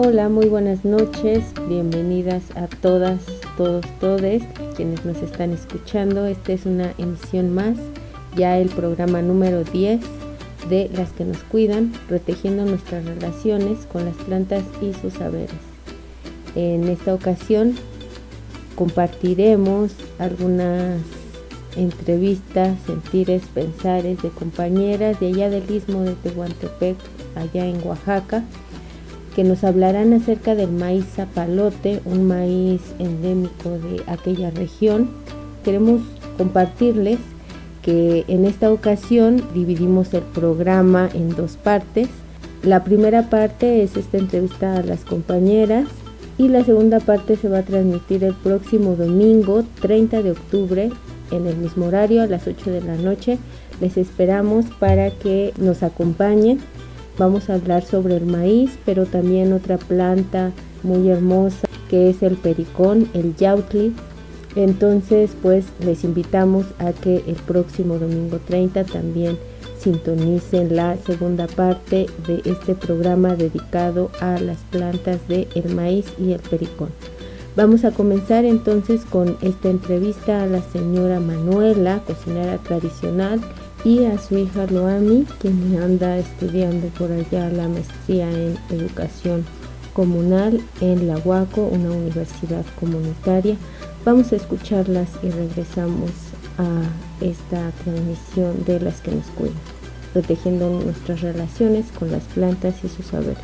Hola, muy buenas noches, bienvenidas a todas, todos, todes quienes nos están escuchando. Esta es una emisión más, ya el programa número 10 de Las que nos cuidan, protegiendo nuestras relaciones con las plantas y sus saberes. En esta ocasión compartiremos algunas entrevistas, sentires, pensares de compañeras de allá del istmo de Tehuantepec, allá en Oaxaca, que nos hablarán acerca del maíz zapalote, un maíz endémico de aquella región. Queremos compartirles que en esta ocasión dividimos el programa en dos partes. La primera parte es esta entrevista a las compañeras y la segunda parte se va a transmitir el próximo domingo 30 de octubre en el mismo horario a las 8 de la noche. Les esperamos para que nos acompañen. Vamos a hablar sobre el maíz, pero también otra planta muy hermosa que es el pericón, el yautli. Entonces, pues les invitamos a que el próximo domingo 30 también sintonicen la segunda parte de este programa dedicado a las plantas del maíz y el pericón. Vamos a comenzar entonces con esta entrevista a la señora Manuela, cocinera tradicional, y a su hija Loami, quien anda estudiando por allá la maestría en educación comunal en la UACO, una universidad comunitaria. Vamos a escucharlas y regresamos a esta transmisión de Las que nos cuidan, protegiendo nuestras relaciones con las plantas y sus saberes.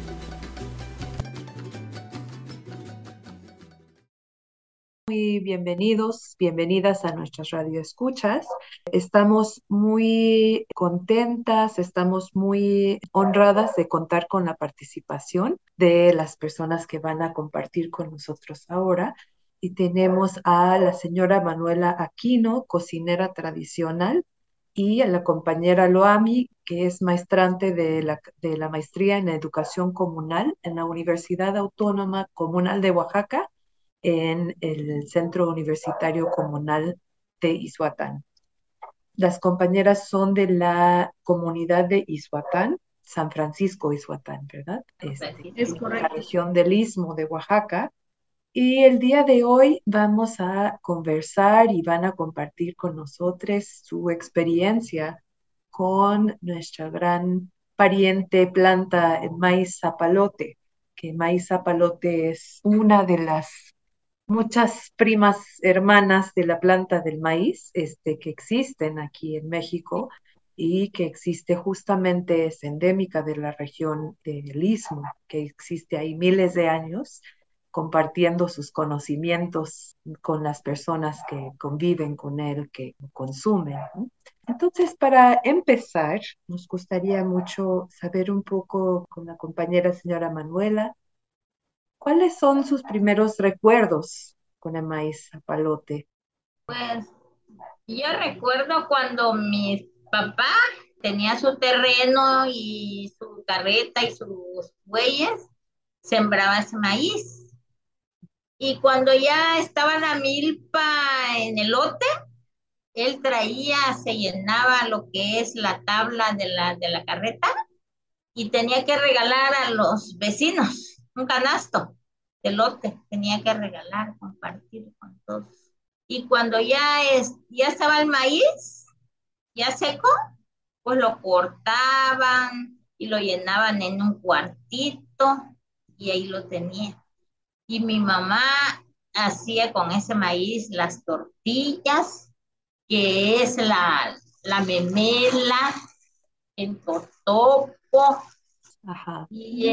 Muy bienvenidos, bienvenidas a nuestras radioescuchas. Estamos muy contentas, estamos muy honradas de contar con la participación de las personas que van a compartir con nosotros ahora. Y tenemos a la señora Manuela Aquino, cocinera tradicional, y a la compañera Loami, que es maestrante de la maestría en educación comunal en la Universidad Autónoma Comunal de Oaxaca, en el Centro Universitario Comunal de Ixhuatán. Las compañeras son de la comunidad de Ixhuatán, San Francisco Ixhuatán, ¿verdad? Es En la correcto. región del Istmo de Oaxaca. Y el día de hoy vamos a conversar y van a compartir con nosotros su experiencia con nuestra gran pariente planta, el maíz zapalote, que el maíz zapalote es una de las muchas primas hermanas de la planta del maíz, que existen aquí en México y que existe justamente, es endémica de la región del Istmo, que existe ahí miles de años, compartiendo sus conocimientos con las personas que conviven con él, que lo consumen, ¿no? Entonces, para empezar, nos gustaría mucho saber un poco con la compañera señora Manuela, ¿cuáles son sus primeros recuerdos con el maíz zapalote? Pues yo recuerdo cuando mi papá tenía su terreno y su carreta y sus bueyes, sembraba ese maíz. Y cuando ya estaba la milpa en el lote, él traía, se llenaba lo que es la tabla de la carreta y tenía que regalar a los vecinos un canasto de lote, tenía que regalar, compartir con todos. Y cuando ya estaba el maíz, ya seco, pues lo cortaban y lo llenaban en un cuartito y ahí lo tenía. Y mi mamá hacía con ese maíz las tortillas, que es la memela, el totopo, Ajá.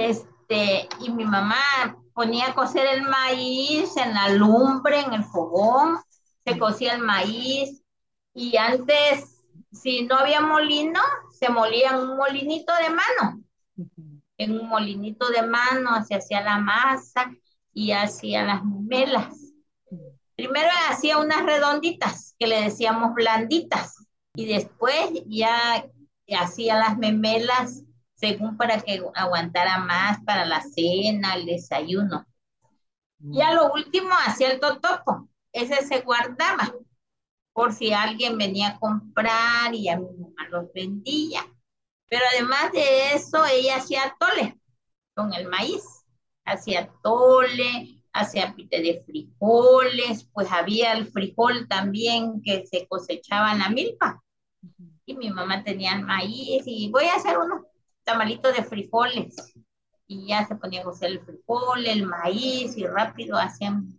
y mi mamá ponía a cocer el maíz en la lumbre, en el fogón, se cocía el maíz y antes, si no había molino, se molía en un molinito de mano. Ujú. En un molinito de mano se hacía la masa y hacía las memelas. Primero hacía unas redonditas que le decíamos blanditas y después ya hacía las memelas según para que aguantara más para la cena, el desayuno. Ya Mm. lo último hacía el totopo, ese se guardaba por si alguien venía a comprar y a mi mamá los vendía. Pero además de eso, ella hacía atole con el maíz. hacía tole, hacía pite de frijoles, pues había el frijol también que se cosechaba en la milpa. Y mi mamá tenía el maíz y voy a hacer unos tamalitos de frijoles. Y ya se ponía a cocer el frijol, el maíz y rápido hacían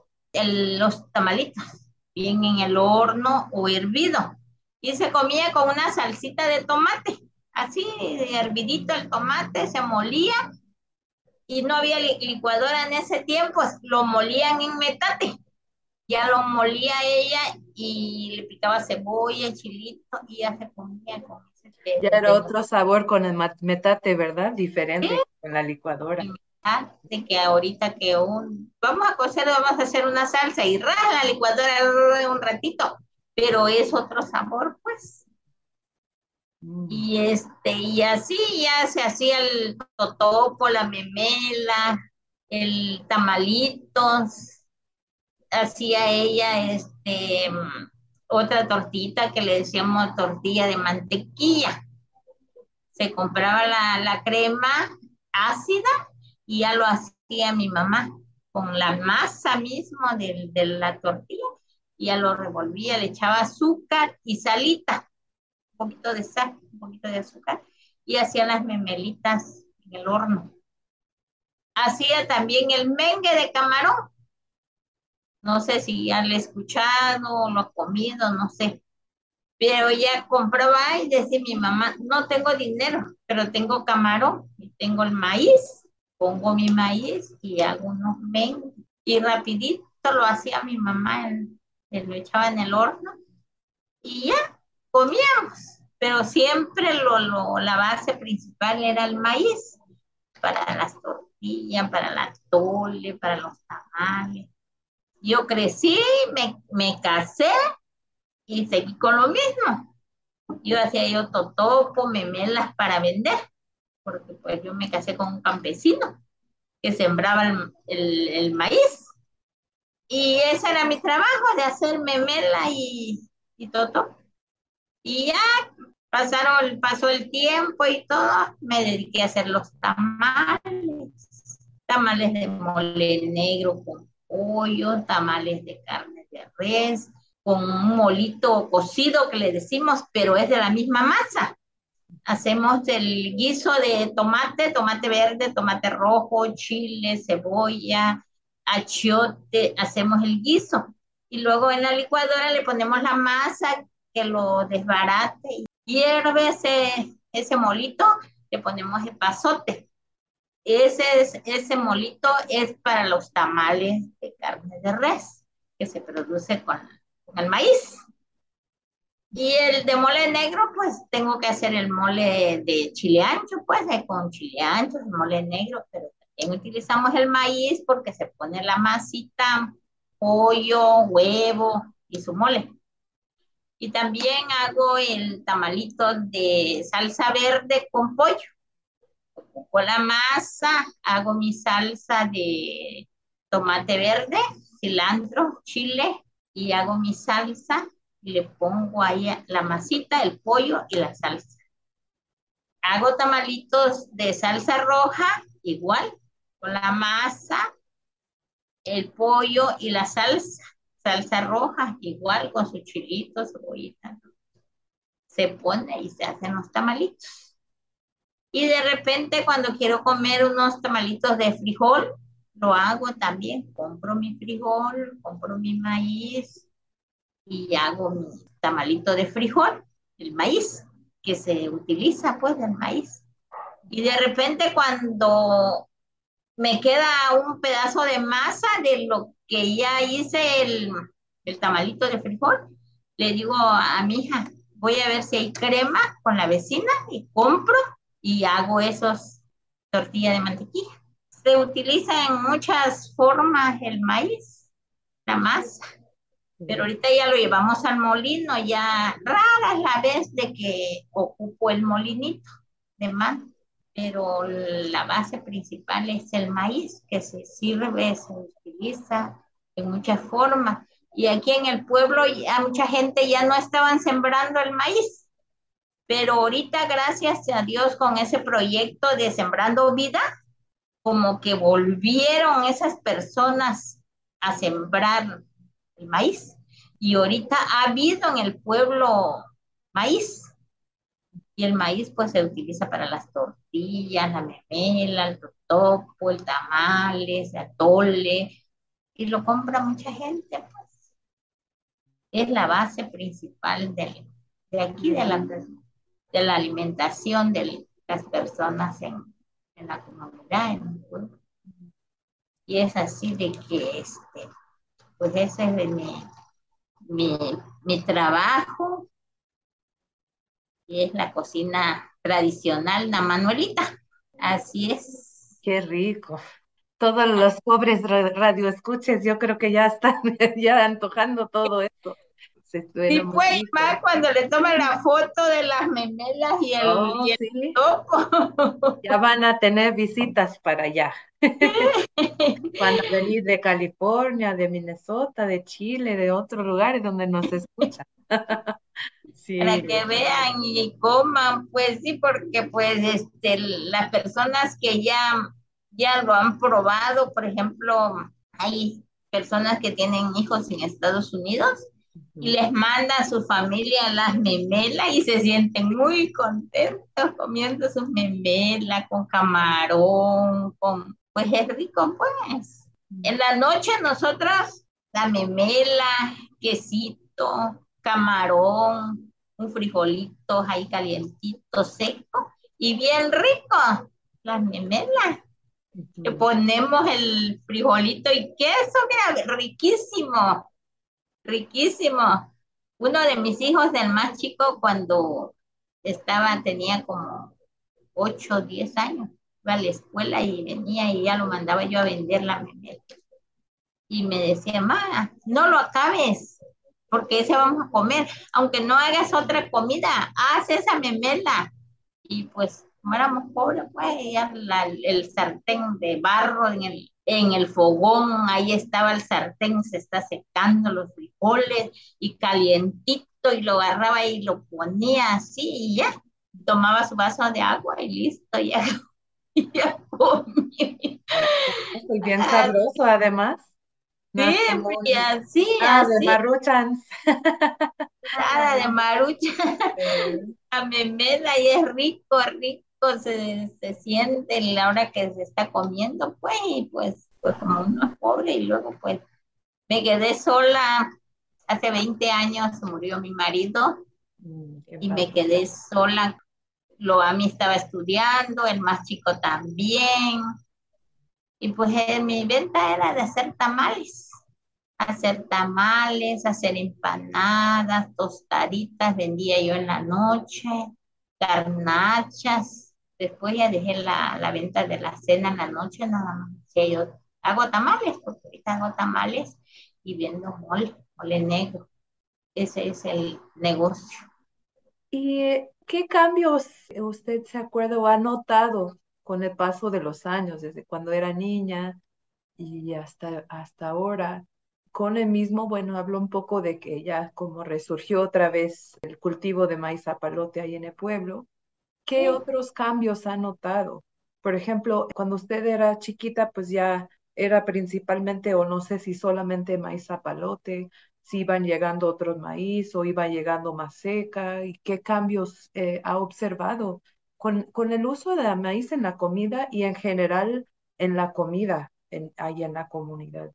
los tamalitos, bien en el horno o hervido. Y se comía con una salsita de tomate, así hervidito el tomate, se molía y no había licuadora en ese tiempo, lo molían en metate. Ya lo molía ella y le picaba cebolla, chilito y ya se comía con ese Ya era otro sabor con el metate, ¿verdad? Diferente con la licuadora. de que ahorita vamos a cocer, vamos a hacer una salsa y la licuadora un ratito, pero es otro sabor, pues. Mm. Y así ya se hacía el totopo, la memela, el tamalitos, hacía ella otra tortita que le decíamos tortilla de mantequilla. Se compraba la crema ácida y ya lo hacía mi mamá con la masa mismo de la tortilla, y ya lo revolvía, le echaba azúcar y salita, un poquito de sal, un poquito de azúcar, y hacía las memelitas en el horno. Hacía también el mengue de camarón, no sé si ya lo he escuchado o lo he comido, no sé. Pero ya compraba y decía mi mamá, no tengo dinero, pero tengo camarón y tengo el maíz. Pongo mi maíz y hago unos mengues. Y rapidito lo hacía mi mamá, lo echaba en el horno y ya comíamos. Pero siempre la base principal era el maíz para las tortillas, para la tole, para los tamales. Yo crecí, me casé y seguí con lo mismo. Yo hacía yo totopo, memelas para vender, porque pues yo me casé con un campesino que sembraba el maíz. Y ese era mi trabajo, de hacer memela y totopo. Y ya pasó el tiempo y todo, me dediqué a hacer los tamales de mole negro con pollo, tamales de carne de res, con un molito cocido que le decimos, pero es de la misma masa. Hacemos el guiso de tomate, tomate verde, tomate rojo, chile, cebolla, achiote, hacemos el guiso. Y luego en la licuadora le ponemos la masa que lo desbarate. Hierve ese molito, le ponemos el pasote. Ese molito es para los tamales de carne de res, que se produce con el maíz. Y el de mole negro, pues tengo que hacer el mole de chile ancho, pues con chile ancho, el mole negro, pero también utilizamos el maíz porque se pone la masita, pollo, huevo y su mole. Y también hago el tamalito de salsa verde con pollo. Con la masa hago mi salsa de tomate verde, cilantro, chile, y hago mi salsa y le pongo ahí la masita, el pollo y la salsa. Hago tamalitos de salsa roja, igual, con la masa, el pollo y la salsa. Salsa roja, igual, con su chilito, cebollita. Se pone y se hacen los tamalitos. Y de repente cuando quiero comer unos tamalitos de frijol, lo hago también. Compro mi frijol, compro mi maíz y hago mi tamalito de frijol, el maíz, que se utiliza pues del maíz. Y de repente cuando me queda un pedazo de masa de lo que ya hice el tamalito de frijol, le digo a mi hija, voy a ver si hay crema con la vecina y compro y hago esos tortillas de mantequilla. Se utiliza en muchas formas el maíz, la masa, pero ahorita ya lo llevamos al molino, ya rara es la vez de que ocupo el molinito de mano, pero la base principal es el maíz, que se sirve, se utiliza en muchas formas. Y aquí en el pueblo ya mucha gente ya no estaban sembrando el maíz, pero ahorita gracias a Dios con ese proyecto de Sembrando Vida, como que volvieron esas personas a sembrar el maíz. Y ahorita ha habido en el pueblo maíz. Y el maíz pues se utiliza para las tortillas, la memela, el totopo, el tamales, el atole, y lo compra mucha gente, pues. Es la base principal de aquí, de la alimentación de las personas en la comunidad, en el pueblo. Y es así de que, pues ese es de mi, mi trabajo, y es la cocina tradicional, la Manuelita. Así es. Qué rico. Todos los pobres radioescuches, yo creo que ya están ya antojando todo esto. Se suena Y muy pues más rico. cuando le toman la foto de las memelas Oh, y el sí, topo. ya van a tener visitas para allá. Van a venir de California, de Minnesota, de Chile, de otros lugares donde nos escuchan. Para Sí, que vean y coman, pues sí, porque pues las personas que ya lo han probado, por ejemplo, hay personas que tienen hijos en Estados Unidos y ujú, les manda a su familia las memelas y se sienten muy contentos comiendo sus memelas con camarón, pues es rico, pues. En la noche nosotros, la memela, quesito, camarón, un frijolito ahí calientito, seco y bien rico. Las memelas. Le ujú. ponemos el frijolito y queso, mira, riquísimo, riquísimo. Uno de mis hijos, el más chico, cuando tenía como 8 o 10 años, iba a la escuela y venía y ya lo mandaba yo a vender la memela. Y me decía, ma, no lo acabes, porque ese vamos a comer. Aunque no hagas otra comida, haz esa memela. Y pues, como éramos pobres, pues ya el sartén de barro en el fogón, ahí estaba el sartén, se está secando los frijoles y calientito, y lo agarraba y lo ponía así y ya. Tomaba su vaso de agua y listo, ya, ya comí. Y bien sabroso, además. Sí, Más como y así, de así, Maruchans. nada de marucha, Eh, la memela y es rico, rico, se siente la hora que se está comiendo, pues, y pues como uno es pobre y luego pues me quedé sola, hace 20 años murió mi marido que en y paz me quedé descanse. sola, a mí estaba estudiando, el más chico también, y pues mi venta era de hacer tamales, hacer empanadas, tostaditas, vendía yo en la noche, garnachas. Después ya dejé la venta de la cena en la noche, nada más. Sí, yo hago tamales, porque ahorita hago tamales y vendo mole negro. Ese es el negocio. ¿Y qué cambios usted se acuerda o ha notado con el paso de los años, desde cuando era niña y hasta ahora? Con el mismo, bueno, hablo un poco de que ya como resurgió otra vez el cultivo de maíz zapalote ahí en el pueblo. ¿Qué Sí. otros cambios ha notado? Por ejemplo, cuando usted era chiquita, pues ya era principalmente, o no sé si solamente maíz zapalote, si iban llegando otros maíz o iba llegando más seca, y qué cambios ha observado con el uso de maíz en la comida y en general en la comida ahí en la comunidad.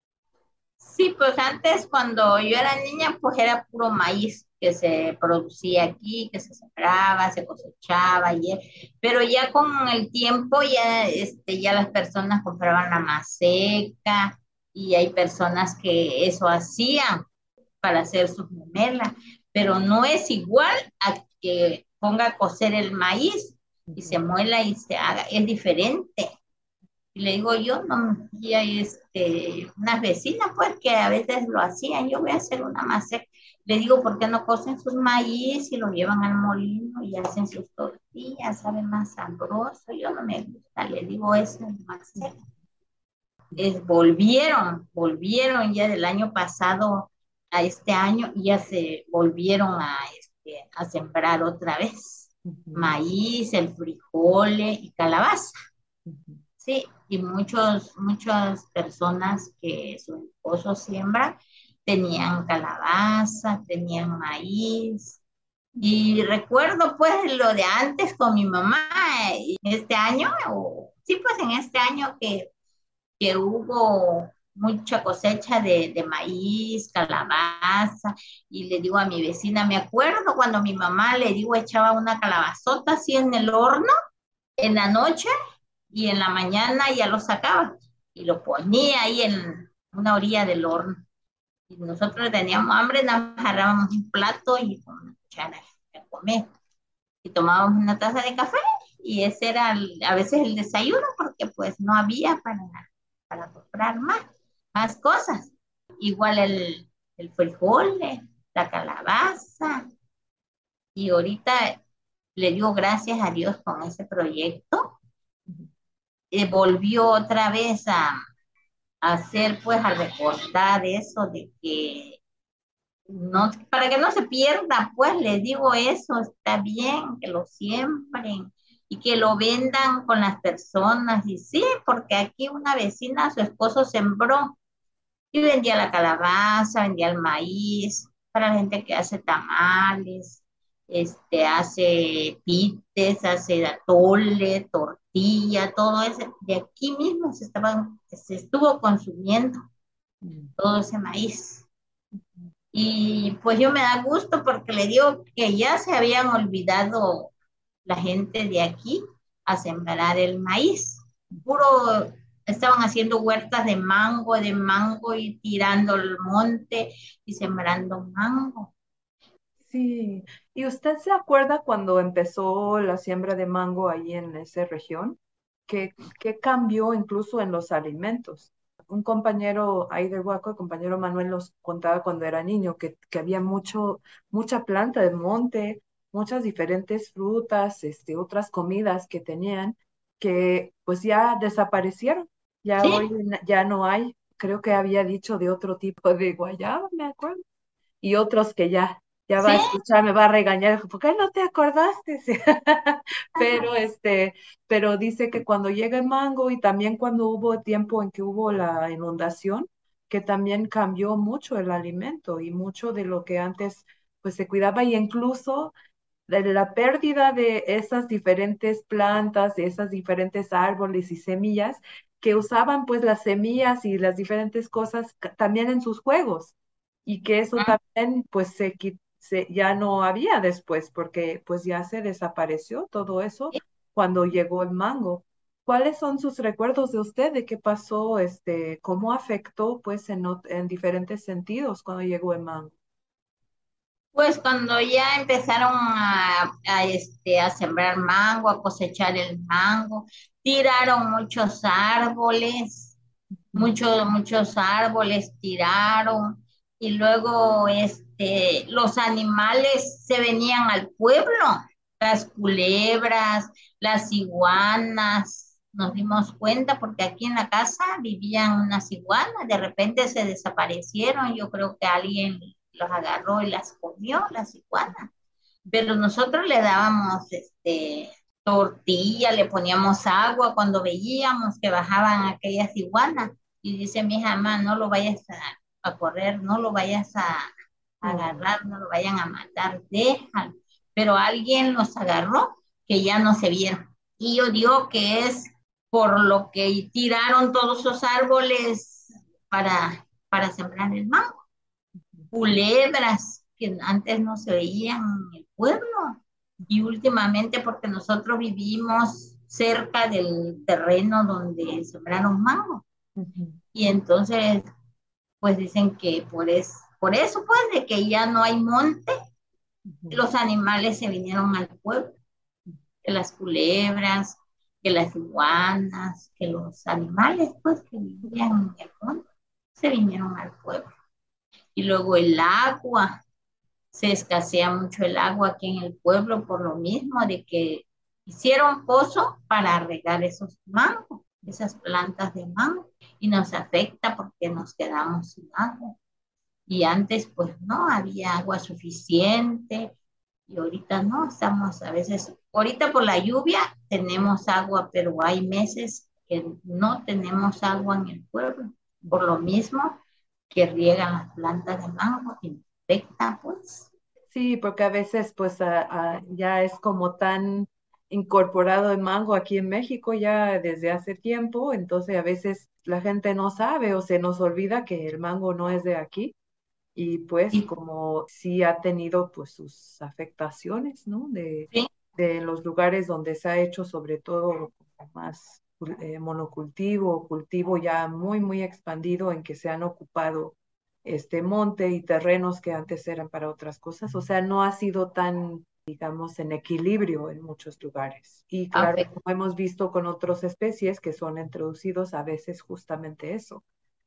Sí, pues antes cuando yo era niña, pues era puro maíz que se producía aquí, que se sembraba, se cosechaba, pero ya con el tiempo ya, ya las personas compraban la maseca y hay personas que eso hacían para hacer sus memelas, pero no es igual a que ponga a cocer el maíz y se Ujú. muela y se haga, es diferente. Y le digo yo, no, y hay unas vecinas pues que a veces lo hacían, yo voy a hacer una maceta. Le digo, ¿por qué no cocen sus maíz y lo llevan al molino y hacen sus tortillas? Sabe más sabroso. Yo no me gusta, le digo, eso es maceta. Volvieron ya del año pasado a este año y ya se volvieron a sembrar otra vez. Ujú, Maíz, el frijole y calabaza. ujú. Sí, y muchas personas que su esposo siembra tenían calabaza, tenían maíz. Y recuerdo pues lo de antes con mi mamá, y este año, sí, pues en este año que hubo mucha cosecha de maíz, calabaza, y le digo a mi vecina, me acuerdo cuando mi mamá le digo echaba una calabazota así en el horno en la noche y en la mañana ya lo sacaba y lo ponía ahí en una orilla del horno. Y nosotros teníamos hambre, nos agarrábamos un plato y con una cuchara a comer. Y tomábamos una taza de café y ese era a veces el desayuno porque pues no había para comprar más cosas. Igual el frijol, la calabaza. Y ahorita le digo gracias a Dios con ese proyecto. Volvió otra vez a hacer, pues, a recordar eso de que no, para que no se pierda, pues les digo eso, está bien que lo siembren y que lo vendan con las personas. Y sí, porque aquí una vecina, su esposo sembró y vendía la calabaza, vendía el maíz para la gente que hace tamales, hace pites, hace atole, tortilla, todo eso. De aquí mismo se estuvo consumiendo todo ese maíz. Y pues yo me da gusto porque le digo que ya se habían olvidado la gente de aquí a sembrar el maíz. Puro estaban haciendo huertas de mango y tirando el monte y sembrando mango. Sí, ¿y usted se acuerda cuando empezó la siembra de mango ahí en esa región? ¿Qué cambió incluso en los alimentos? Un compañero ahí del Huaco, el compañero Manuel, nos contaba cuando era niño que había mucha planta de monte, muchas diferentes frutas, otras comidas que tenían que pues ya desaparecieron. Ya Sí, hoy ya no hay, creo que había dicho de otro tipo de guayaba, me acuerdo y otros que ya va sí, a escuchar, me va a regañar, ¿por qué no te acordaste? Sí. Pero pero dice que cuando llega el mango y también cuando hubo tiempo en que hubo la inundación, que también cambió mucho el alimento y mucho de lo que antes pues se cuidaba y incluso de la pérdida de esas diferentes plantas, de esas diferentes árboles y semillas que usaban pues las semillas y las diferentes cosas también en sus juegos y que eso también pues ya no había después porque pues ya se desapareció todo eso cuando llegó el mango. ¿Cuáles son sus recuerdos de usted de qué pasó, cómo afectó pues en diferentes sentidos cuando llegó el mango? pues cuando ya empezaron a sembrar mango, a cosechar el mango, tiraron muchos árboles, muchos árboles tiraron y luego los animales se venían al pueblo, las culebras, las iguanas, nos dimos cuenta porque aquí en la casa vivían unas iguanas, de repente se desaparecieron, yo creo que alguien los agarró y las comió, las iguanas, pero nosotros le dábamos tortilla, le poníamos agua cuando veíamos que bajaban aquellas iguanas. Y dice mi hija, mamá, no lo vayas a correr, no lo vayas a Oh, agarrar, no lo vayan a matar, déjalo. Pero alguien los agarró que ya no se vieron. Y yo digo que es por lo que tiraron todos esos árboles para sembrar el mango. Culebras que antes no se veían en el pueblo y últimamente porque nosotros vivimos cerca del terreno donde sembraron mango ujú, y entonces pues dicen que por eso pues de que ya no hay monte, ujú, los animales se vinieron al pueblo, que las culebras, que las iguanas, que los animales pues que vivían en el monte se vinieron al pueblo. Y luego el agua, se escasea mucho el agua aquí en el pueblo por lo mismo de que hicieron pozo para regar esos mangos, esas plantas de mango, y nos afecta porque nos quedamos sin agua. Y antes pues no había agua suficiente y ahorita no, estamos a veces, ahorita por la lluvia tenemos agua, pero hay meses porque no tenemos agua en el pueblo. Por lo mismo que riegan las plantas de mango, infecta pues. Sí, porque a veces pues ya es como tan incorporado el mango aquí en México ya desde hace tiempo, entonces a veces la gente no sabe o se nos olvida que el mango no es de aquí y pues Y, como sí ha tenido pues sus afectaciones, ¿no? sí, De los lugares donde se ha hecho sobre todo como más monocultivo, cultivo ya muy, muy expandido en que se han ocupado este monte y terrenos que antes eran para otras cosas. O sea, no ha sido tan, digamos, en equilibrio en muchos lugares. Y claro, afecta. como hemos visto con otras especies que son introducidos, a veces justamente eso.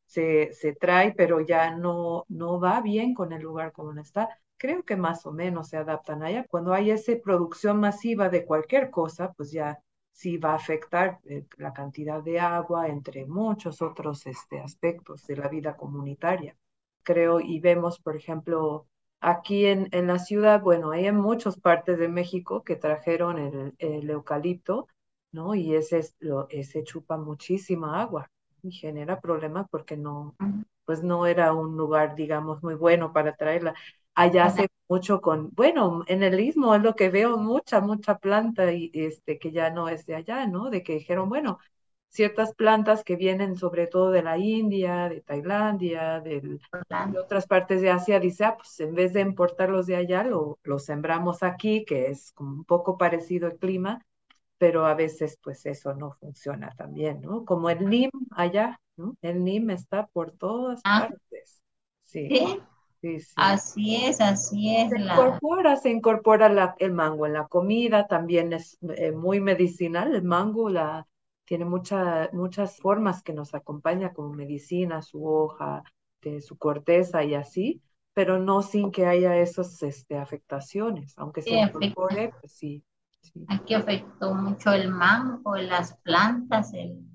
Se trae, pero ya no va bien con el lugar como está. Creo que más o menos se adaptan allá. Cuando hay esa producción masiva de cualquier cosa, pues ya sí va a afectar la cantidad de agua, entre muchos otros aspectos de la vida comunitaria. Creo, y vemos, por ejemplo, aquí en la ciudad, bueno, hay en muchas partes de México que trajeron el eucalipto, ¿no? Y ese chupa muchísima agua y genera problemas porque no, pues no era un lugar, digamos, muy bueno para traerla. Allá Ajá. hace mucho bueno, en el istmo es lo que veo, mucha planta y que ya no es de allá, ¿no? De que dijeron, bueno, ciertas plantas que vienen sobre todo de la India, de Tailandia, de otras partes de Asia, dice, pues en vez de importarlos de allá, lo sembramos aquí, que es como un poco parecido el clima, pero a veces pues eso no funciona también, ¿no? Como el NIM allá, ¿no? El NIM está por todas Ah, partes. Sí, sí, sí, sí. así es Se incorpora el mango en la comida, también es muy medicinal el mango, tiene muchas formas que nos acompaña como medicina, su hoja, su corteza y así, pero no sin que haya esas afectaciones, aunque se sí, afecta. incorpore, pues sí, sí. Aquí afectó mucho el mango, las plantas,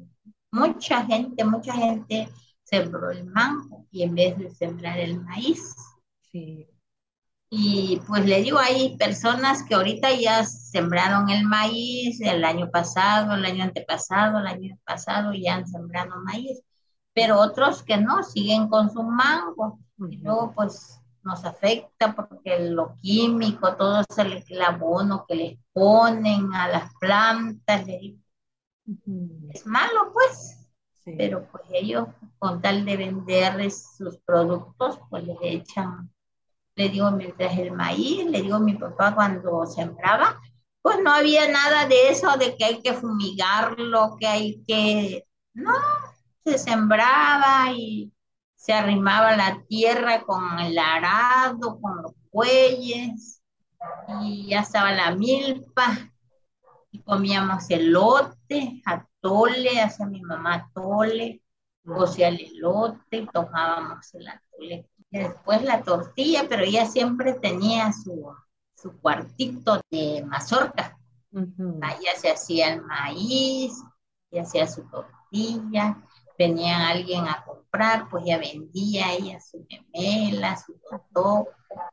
mucha gente sembró el mango y en vez de sembrar el maíz. Sí. Y pues le digo, hay personas que ahorita ya sembraron el maíz el año pasado, el año antepasado, el año pasado ya han sembrado maíz, pero otros que no, siguen con su mango. Y Ujú, luego pues nos afecta porque lo químico, todo el abono que les ponen a las plantas, le digo, ujú. es malo pues, Sí. pero pues ellos con tal de venderles sus productos, pues les echan, le digo, mientras el maíz, le digo a mi papá cuando sembraba, pues no había nada de eso de que hay que fumigarlo, que hay que, no, se sembraba y se arrimaba la tierra con el arado, con los bueyes, y ya estaba la milpa, y comíamos elote, atole, hacía mi mamá atole, Ujú, cocía el elote y tomábamos el atole. Y después la tortilla, pero ella siempre tenía su cuartito de mazorca. ujú. Allá se hacía el maíz, y hacía su tortilla, venía alguien a comprar, pues ya vendía ella su memela, su totó.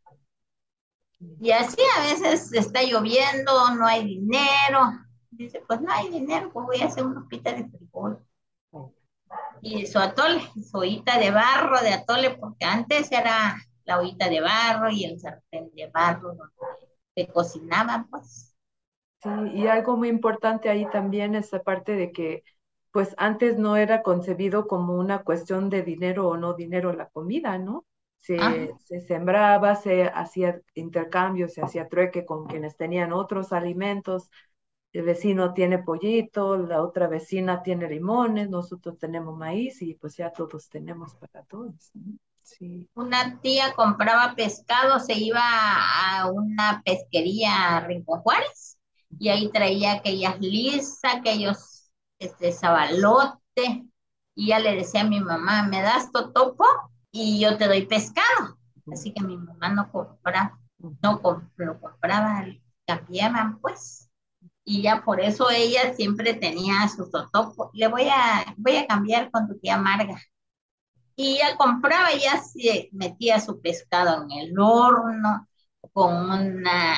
Y así a veces está lloviendo, no hay dinero. Dice, pues no hay dinero, pues voy a hacer una hojita de frijol. Y su atole, su ollita de barro de atole, porque antes era la ollita de barro y el sartén de barro donde se cocinaban, pues. Sí, y algo muy importante ahí también es la parte de que, pues antes no era concebido como una cuestión de dinero o no dinero la comida, ¿no? Ah, Se sembraba, se hacía intercambio, se hacía trueque con quienes tenían otros alimentos. El vecino tiene pollito, la otra vecina tiene limones, nosotros tenemos maíz y pues ya todos tenemos para todos, ¿no? Sí. una tía compraba pescado, se iba a una pesquería a Rincón Juárez y ahí traía aquellas lisas, aquellos sabalote, y ya le decía a mi mamá, ¿me das totopo? Y yo te doy pescado. Ujú, Así que mi mamá no compraba, ujú. no lo compraba, cambiaban pues. Y ya por eso ella siempre tenía su totopo. Voy a cambiar con tu tía Marga. Y ya compraba, ya se metía su pescado en el horno con una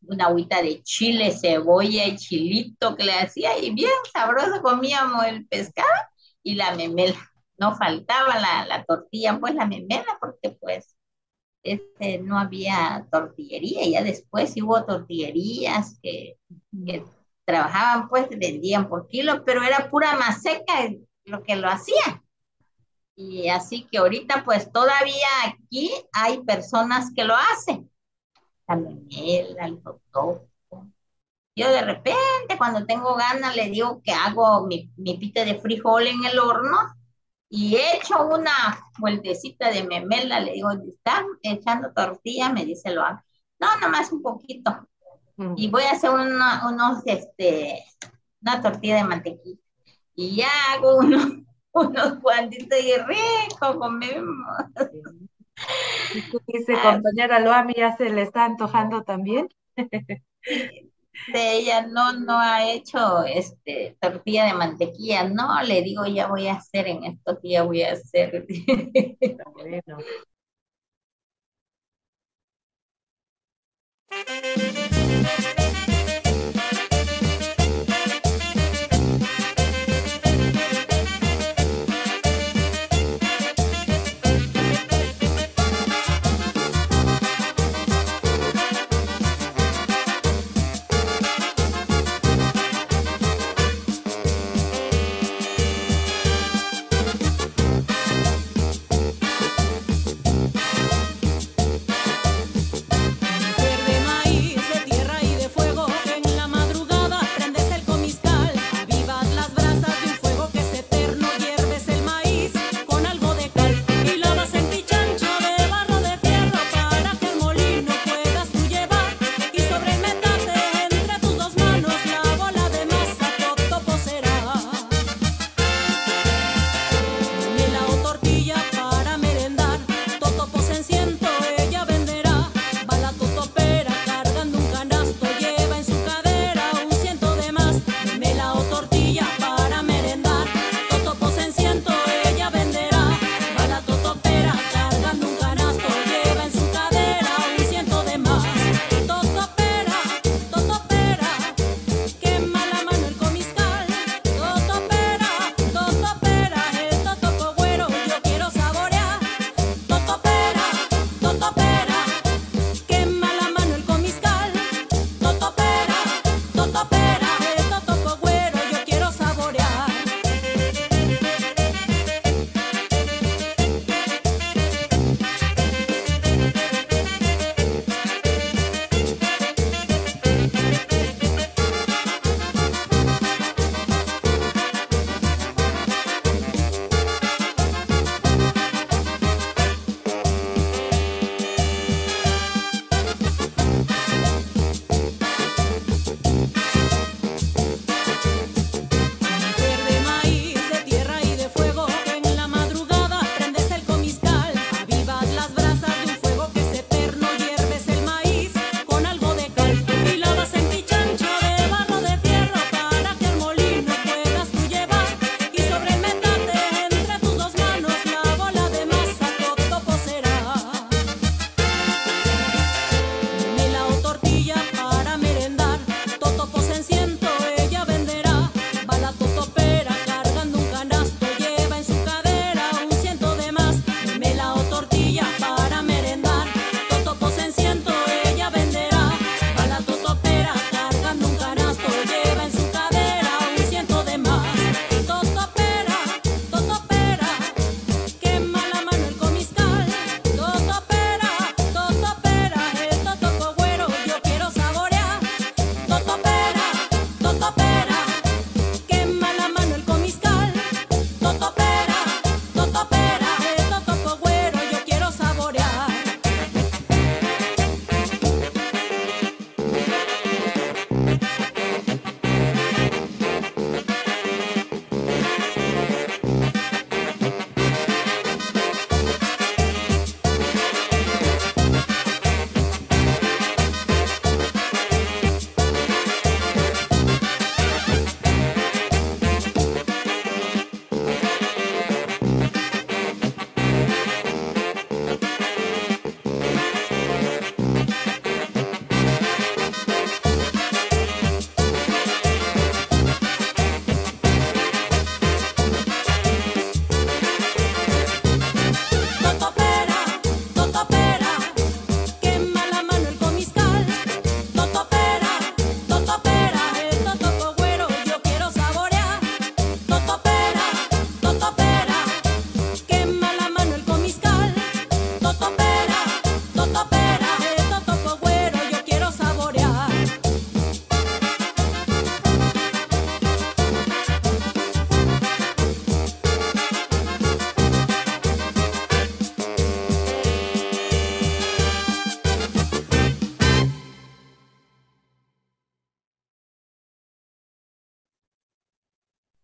una agüita de chile, cebolla y chilito que le hacía y bien sabroso comíamos el pescado y la memela. No faltaba la tortilla, pues la memela, porque pues no había tortillería, ya después sí hubo tortillerías que trabajaban, pues vendían por kilo, pero era pura maseca lo que lo hacía. Y así que ahorita pues todavía aquí hay personas que lo hacen. La memela, el totó. Yo de repente cuando tengo ganas le digo que hago mi pita de frijol en el horno y echo una vueltecita de memela, le digo, ¿están echando tortilla? Me dice, lo hago. No, nomás un poquito. Y voy a hacer una tortilla de mantequilla. Y ya hago unos guantitos y rico comemos. ¿Y qué dice compañera Loami? ¿Ya se le está antojando también? De ella no ha hecho tortilla de mantequilla, no, le digo ya voy a hacer en estos días, voy a hacer. Está bueno. Mujer de maíz, de tierra y de fuego.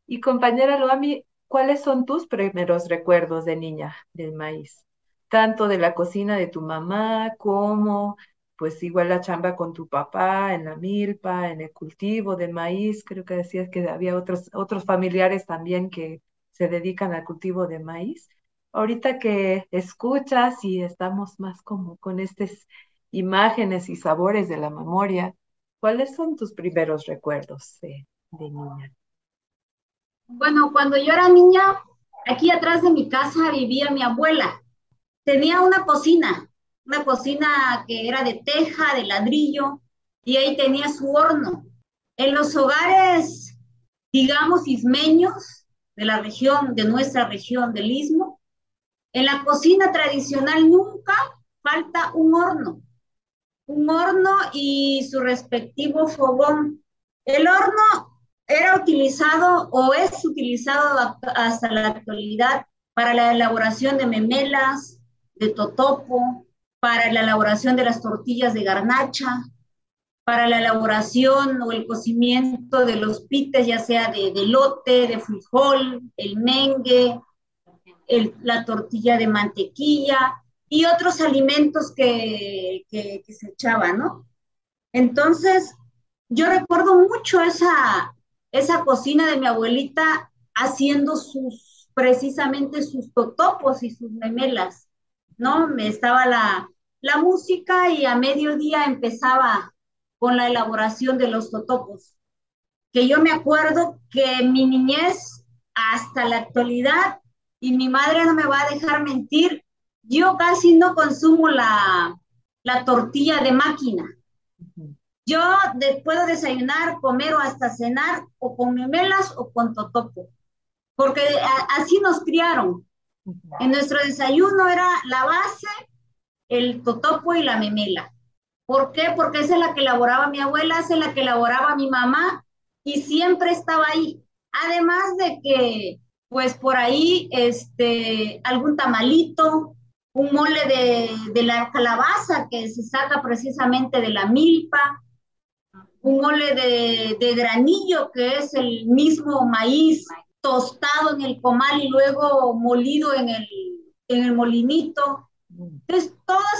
Y compañera Loami, ¿cuáles son tus primeros recuerdos de niña del maíz? Tanto de la cocina de tu mamá como, pues igual la chamba con tu papá en la milpa, en el cultivo de maíz. Creo que decías que había otros familiares también que se dedican al cultivo de maíz. Ahorita que escuchas y estamos más como con estas imágenes y sabores de la memoria, ¿cuáles son tus primeros recuerdos de niña? Bueno, cuando yo era niña, aquí atrás de mi casa vivía mi abuela. Tenía una cocina que era de teja, de ladrillo, y ahí tenía su horno. En los hogares, digamos, ismeños de la región, de nuestra región del Istmo, en la cocina tradicional nunca falta un horno y su respectivo fogón. El horno era utilizado o es utilizado hasta la actualidad para la elaboración de memelas, de totopo, para la elaboración de las tortillas de garnacha, para la elaboración o el cocimiento de los pites, ya sea de elote, de frijol, el mengue, la tortilla de mantequilla y otros alimentos que se echaban, ¿no? Entonces, yo recuerdo mucho esa cocina de mi abuelita haciendo precisamente sus totopos y sus memelas, ¿no? Me estaba la música y a mediodía empezaba con la elaboración de los totopos, que yo me acuerdo que mi niñez hasta la actualidad, y mi madre no me va a dejar mentir, yo casi no consumo la tortilla de máquina. Yo puedo desayunar, comer o hasta cenar o con memelas o con totopo, porque así nos criaron. En nuestro desayuno era la base, el totopo y la memela. ¿Por qué? Porque esa es la que elaboraba mi abuela, esa es la que elaboraba mi mamá y siempre estaba ahí. Además de que, pues por ahí, algún tamalito, un mole de la calabaza que se saca precisamente de la milpa, un mole de granillo, que es el mismo maíz tostado en el comal y luego molido en el molinito. Entonces,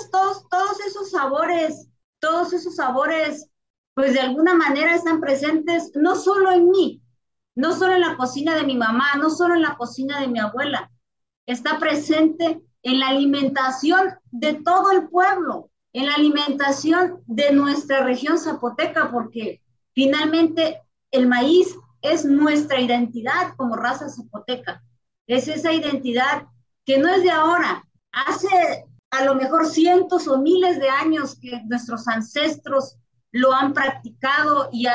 todos esos sabores, pues de alguna manera están presentes no solo en mí, no solo en la cocina de mi mamá, no solo en la cocina de mi abuela, está presente en la alimentación de todo el pueblo, en la alimentación de nuestra región zapoteca, porque finalmente el maíz es nuestra identidad como raza zapoteca. Es esa identidad que no es de ahora. Hace a lo mejor cientos o miles de años que nuestros ancestros lo han practicado y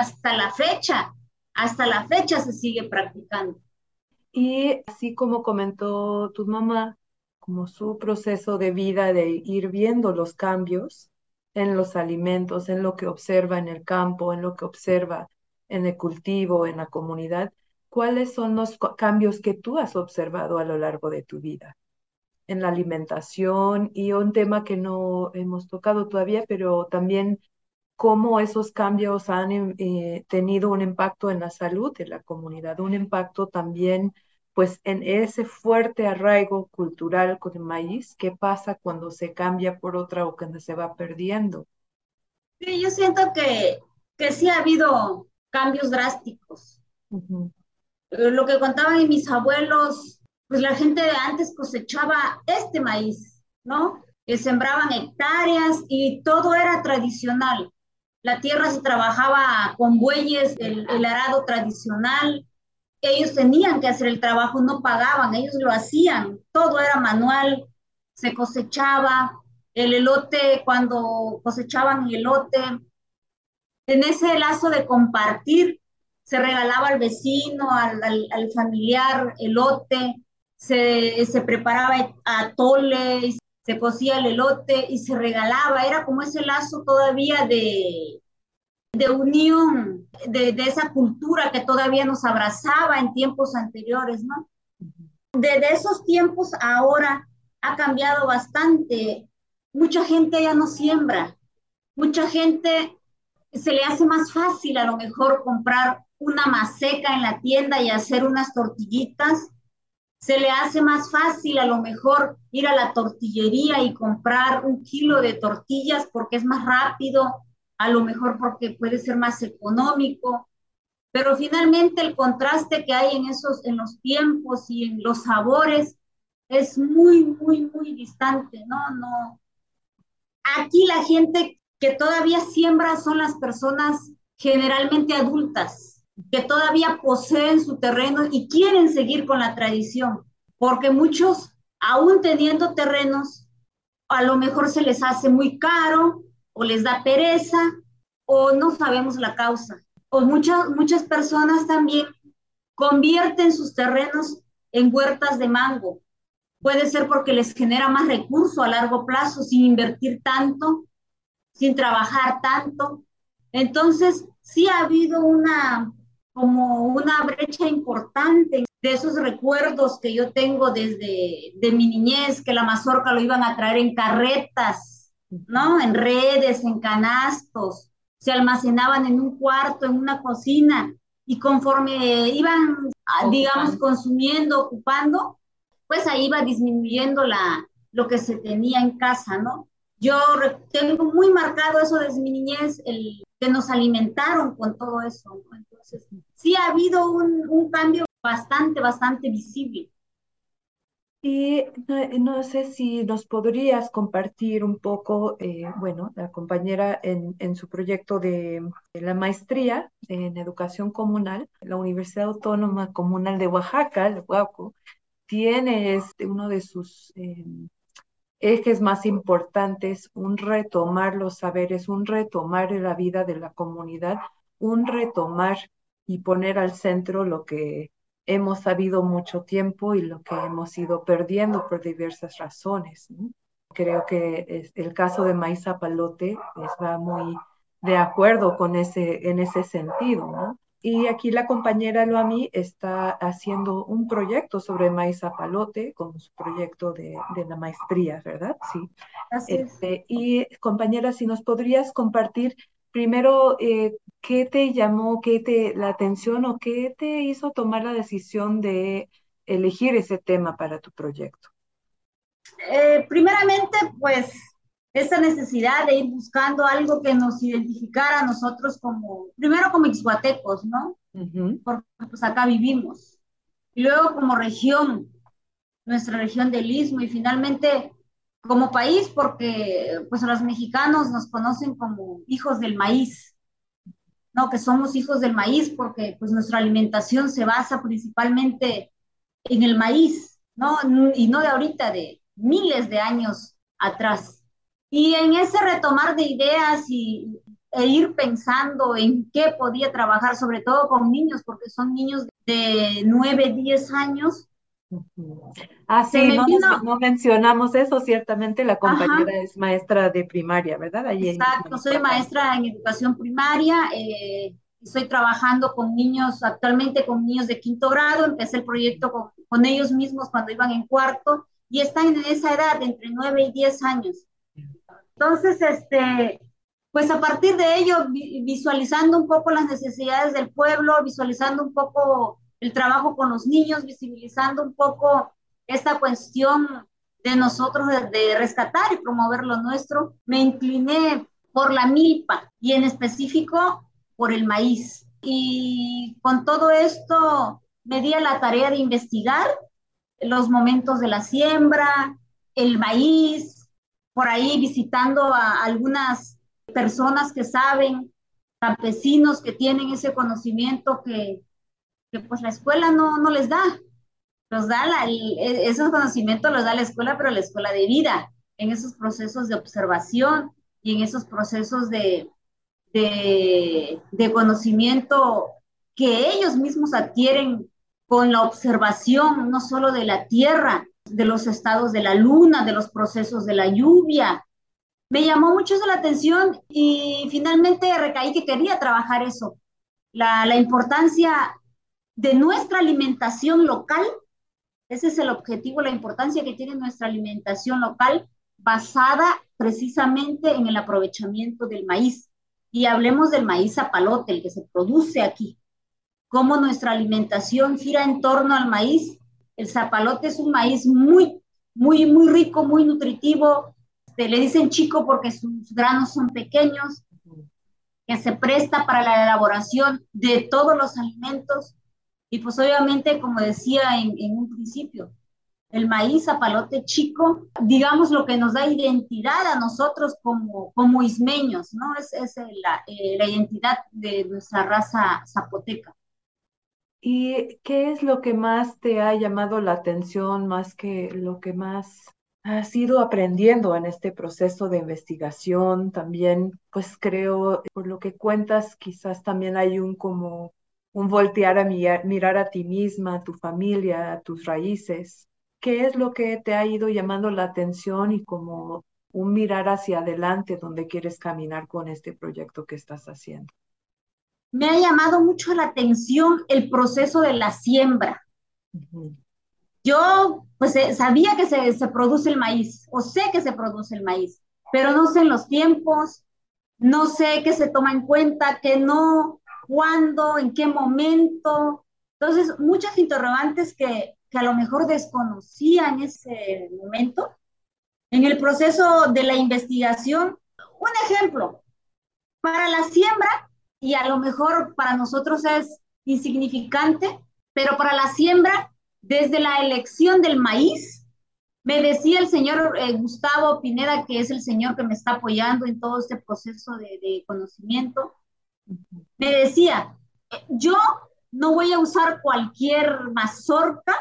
hasta la fecha se sigue practicando. Y así como comentó tu mamá, como su proceso de vida de ir viendo los cambios en los alimentos, en lo que observa en el campo, en lo que observa en el cultivo, en la comunidad, ¿cuáles son los cambios que tú has observado a lo largo de tu vida en la alimentación? Y un tema que no hemos tocado todavía, pero también cómo esos cambios han tenido un impacto en la salud de la comunidad, un impacto también pues en ese fuerte arraigo cultural con el maíz. ¿Qué pasa cuando se cambia por otra o cuando se va perdiendo? Sí, yo siento que sí ha habido cambios drásticos. Ujú. Lo que contaban mis abuelos, pues la gente de antes cosechaba este maíz, ¿no? Que sembraban hectáreas y todo era tradicional. La tierra se trabajaba con bueyes, el arado tradicional. Ellos tenían que hacer el trabajo, no pagaban, ellos lo hacían. Todo era manual, se cosechaba. El elote, cuando cosechaban el elote, en ese lazo de compartir, se regalaba al vecino, al familiar, elote, se preparaba atole, se cocía el elote y se regalaba. Era como ese lazo todavía de unión, de esa cultura que todavía nos abrazaba en tiempos anteriores, ¿no? De esos tiempos ahora ha cambiado bastante. Mucha gente ya no siembra, mucha gente se le hace más fácil a lo mejor comprar una maseca en la tienda y hacer unas tortillitas, se le hace más fácil a lo mejor ir a la tortillería y comprar 1 kilo de tortillas porque es más rápido, a lo mejor porque puede ser más económico, pero finalmente el contraste que hay en los tiempos y en los sabores es muy, muy, muy distante, ¿no? No. Aquí la gente que todavía siembra son las personas generalmente adultas, que todavía poseen su terreno y quieren seguir con la tradición, porque muchos, aún teniendo terrenos, a lo mejor se les hace muy caro o les da pereza o no sabemos la causa. O muchas personas también convierten sus terrenos en huertas de mango. Puede ser porque les genera más recurso a largo plazo sin invertir tanto, sin trabajar tanto. Entonces, sí ha habido como una brecha importante de esos recuerdos que yo tengo desde de mi niñez, que la mazorca lo iban a traer en carretas, ¿no? En redes, en canastos, se almacenaban en un cuarto, en una cocina, y conforme iban, digamos, consumiendo, ocupando, pues ahí iba disminuyendo lo que se tenía en casa, ¿no? Yo tengo muy marcado eso desde mi niñez, el que nos alimentaron con todo eso, ¿no? Entonces, sí ha habido un cambio bastante, bastante visible. Y no sé si nos podrías compartir un poco, bueno, la compañera en su proyecto de la maestría en educación comunal, la Universidad Autónoma Comunal de Oaxaca, el UACO, tiene uno de sus ejes más importantes, un retomar los saberes, un retomar la vida de la comunidad, un retomar y poner al centro lo que hemos sabido mucho tiempo y lo que hemos ido perdiendo por diversas razones, ¿no? Creo que el caso de Maíz Zapalote va muy de acuerdo con en ese sentido, ¿no? Y aquí la compañera Loami está haciendo un proyecto sobre maíz zapalote, como su proyecto de la maestría, ¿verdad? Sí. Así es. Y compañera, si nos podrías compartir primero qué te llamó, la atención o qué te hizo tomar la decisión de elegir ese tema para tu proyecto. Primeramente, pues, esa necesidad de ir buscando algo que nos identificara a nosotros como, primero como ixhuatecos, ¿no? Porque pues acá vivimos. Y luego como región, nuestra región del Istmo, y finalmente como país, porque pues los mexicanos nos conocen como hijos del maíz, ¿no? Que somos hijos del maíz porque pues nuestra alimentación se basa principalmente en el maíz, ¿no? Y no de ahorita, de miles de años atrás. Y en ese retomar de ideas e ir pensando en qué podía trabajar, sobre todo con niños, porque son niños de 9, 10 años. Ah, Se sí, me vino, no mencionamos eso, ciertamente la ajá, compañera es maestra de primaria, ¿verdad? Ahí en exacto, soy Oaxaca. maestra en educación primaria, estoy trabajando con niños, actualmente con niños de 5.º grado, empecé el proyecto con ellos mismos cuando iban en 4.º, y están en esa edad, entre 9 y 10 años. Entonces, pues a partir de ello, visualizando un poco las necesidades del pueblo, visualizando un poco el trabajo con los niños, visibilizando un poco esta cuestión de nosotros de rescatar y promover lo nuestro, me incliné por la milpa y en específico por el maíz. Y con todo esto me di a la tarea de investigar los momentos de la siembra, el maíz, por ahí visitando a algunas personas que saben, campesinos que tienen ese conocimiento que pues la escuela no les da. Los da esos conocimientos los da la escuela, pero la escuela de vida, en esos procesos de observación y en esos procesos de conocimiento que ellos mismos adquieren con la observación no solo de la tierra, de los estados de la luna, de los procesos de la lluvia. Me llamó mucho eso la atención y finalmente recaí que quería trabajar eso, la importancia de nuestra alimentación local. Ese es el objetivo, la importancia que tiene nuestra alimentación local basada precisamente en el aprovechamiento del maíz. Y hablemos del maíz zapalote, el que se produce aquí. cómo nuestra alimentación gira en torno al maíz. El zapalote es un maíz muy, muy, muy rico, muy nutritivo. Le dicen chico porque sus granos son pequeños, que se presta para la elaboración de todos los alimentos. Y pues obviamente, como decía en un principio, el maíz zapalote chico, digamos lo que nos da identidad a nosotros como ismeños, ¿no? Es la identidad de nuestra raza zapoteca. ¿Y qué es lo que más te ha llamado la atención, más que lo que más has ido aprendiendo en este proceso de investigación? También, pues creo, por lo que cuentas, quizás también hay un como un voltear a mirar a ti misma, a tu familia, a tus raíces. ¿Qué es lo que te ha ido llamando la atención y como un mirar hacia adelante donde quieres caminar con este proyecto que estás haciendo? Me ha llamado mucho la atención el proceso de la siembra. Ujú. Yo pues sabía que se produce el maíz, o sé que se produce el maíz, pero no sé en los tiempos, no sé qué se toma en cuenta, qué no, cuándo, en qué momento. Entonces, muchas interrogantes que a lo mejor desconocía en ese momento. En el proceso de la investigación, un ejemplo, para la siembra, y a lo mejor para nosotros es insignificante, pero para la siembra, desde la elección del maíz, me decía el señor Gustavo Pineda, que es el señor que me está apoyando en todo este proceso de conocimiento, me decía, yo no voy a usar cualquier mazorca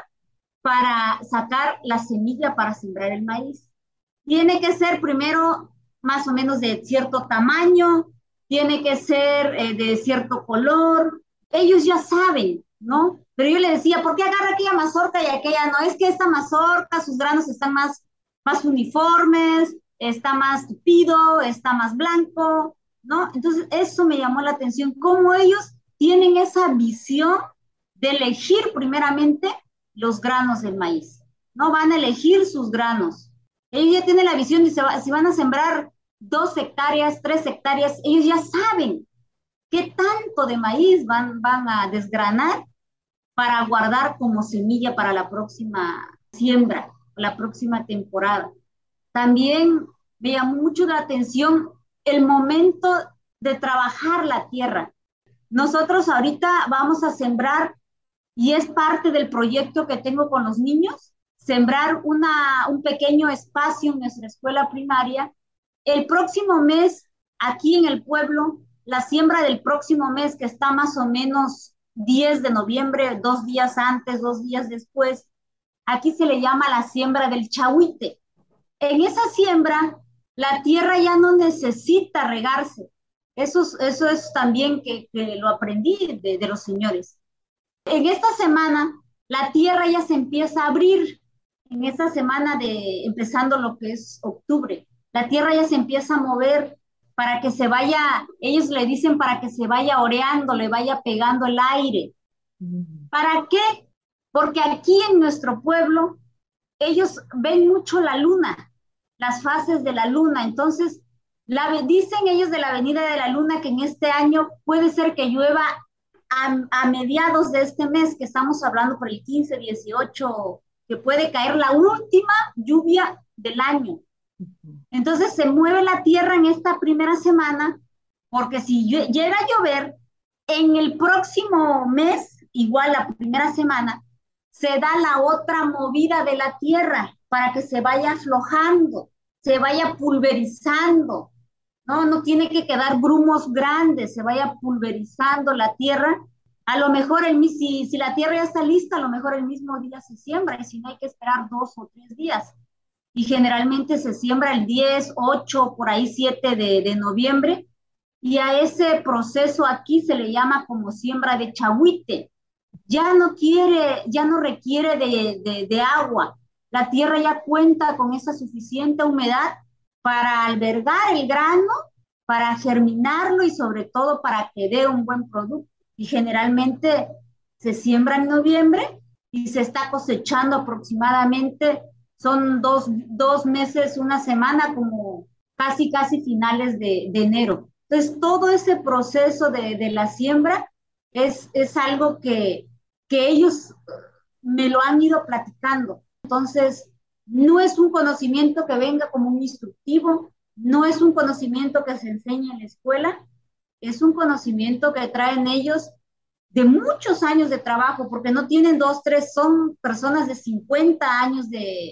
para sacar la semilla para sembrar el maíz. Tiene que ser primero más o menos de cierto tamaño, tiene que ser de cierto color. Ellos ya saben, ¿no? Pero yo le decía, ¿por qué agarra aquella mazorca y aquella no? Es que esta mazorca, sus granos están más uniformes, está más tupido, está más blanco, ¿no? Entonces, eso me llamó la atención, cómo ellos tienen esa visión de elegir primeramente los granos del maíz, ¿no? Van a elegir sus granos. Ellos ya tienen la visión de si van a sembrar 2 hectáreas, 3 hectáreas, ellos ya saben qué tanto de maíz van a desgranar para guardar como semilla para la próxima siembra, la próxima temporada. También me llamó mucho la atención el momento de trabajar la tierra. Nosotros ahorita vamos a sembrar, y es parte del proyecto que tengo con los niños, sembrar un pequeño espacio en nuestra escuela primaria. El próximo mes, aquí en el pueblo, la siembra del próximo mes, que está más o menos 10 de noviembre, 2 días antes, 2 días después, aquí se le llama la siembra del chahuite. En esa siembra, la tierra ya no necesita regarse. Eso es también que lo aprendí de los señores. En esta semana, la tierra ya se empieza a abrir. En esta semana empezando lo que es octubre, la tierra ya se empieza a mover para que se vaya, ellos le dicen para que se vaya oreando, le vaya pegando el aire. ¿Para qué? Porque aquí en nuestro pueblo, ellos ven mucho la luna, las fases de la luna. Entonces, dicen ellos de la venida de la luna que en este año puede ser que llueva a mediados de este mes, que estamos hablando por el 15, 18, que puede caer la última lluvia del año. Entonces se mueve la tierra en esta primera semana, porque si llega a llover, en el próximo mes, igual la primera semana, se da la otra movida de la tierra para que se vaya aflojando, se vaya pulverizando, ¿no? No tiene que quedar grumos grandes, se vaya pulverizando la tierra. A lo mejor si la tierra ya está lista, a lo mejor el mismo día se siembra, y si no hay que esperar 2 o 3 días. Y generalmente se siembra el 10, 8, por ahí 7 de noviembre, y a ese proceso aquí se le llama como siembra de chahuite. Ya no requiere de agua. La tierra ya cuenta con esa suficiente humedad para albergar el grano, para germinarlo y sobre todo para que dé un buen producto. Y generalmente se siembra en noviembre y se está cosechando aproximadamente, son dos meses, una semana, como casi finales de enero. Entonces, todo ese proceso de la siembra Es algo que ellos me lo han ido platicando. Entonces, no es un conocimiento que venga como un instructivo, no es un conocimiento que se enseña en la escuela, es un conocimiento que traen ellos de muchos años de trabajo, porque no tienen dos, tres, son personas de 50 años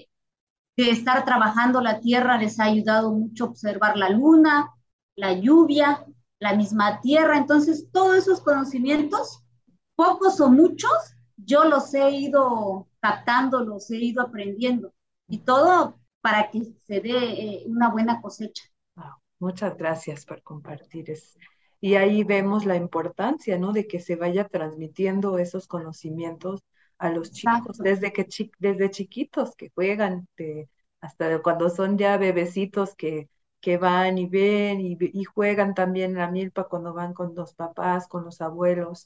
de estar trabajando la tierra, les ha ayudado mucho observar la luna, la lluvia, la misma tierra. Entonces, todos esos conocimientos, pocos o muchos, yo los he ido captando, los he ido aprendiendo. Y todo para que se dé una buena cosecha. Wow, muchas gracias por compartir. Y ahí vemos la importancia, ¿no? De que se vaya transmitiendo esos conocimientos a los chicos, Exacto. desde chiquitos que juegan, hasta cuando son ya bebecitos que van y ven y juegan también la milpa cuando van con los papás, con los abuelos,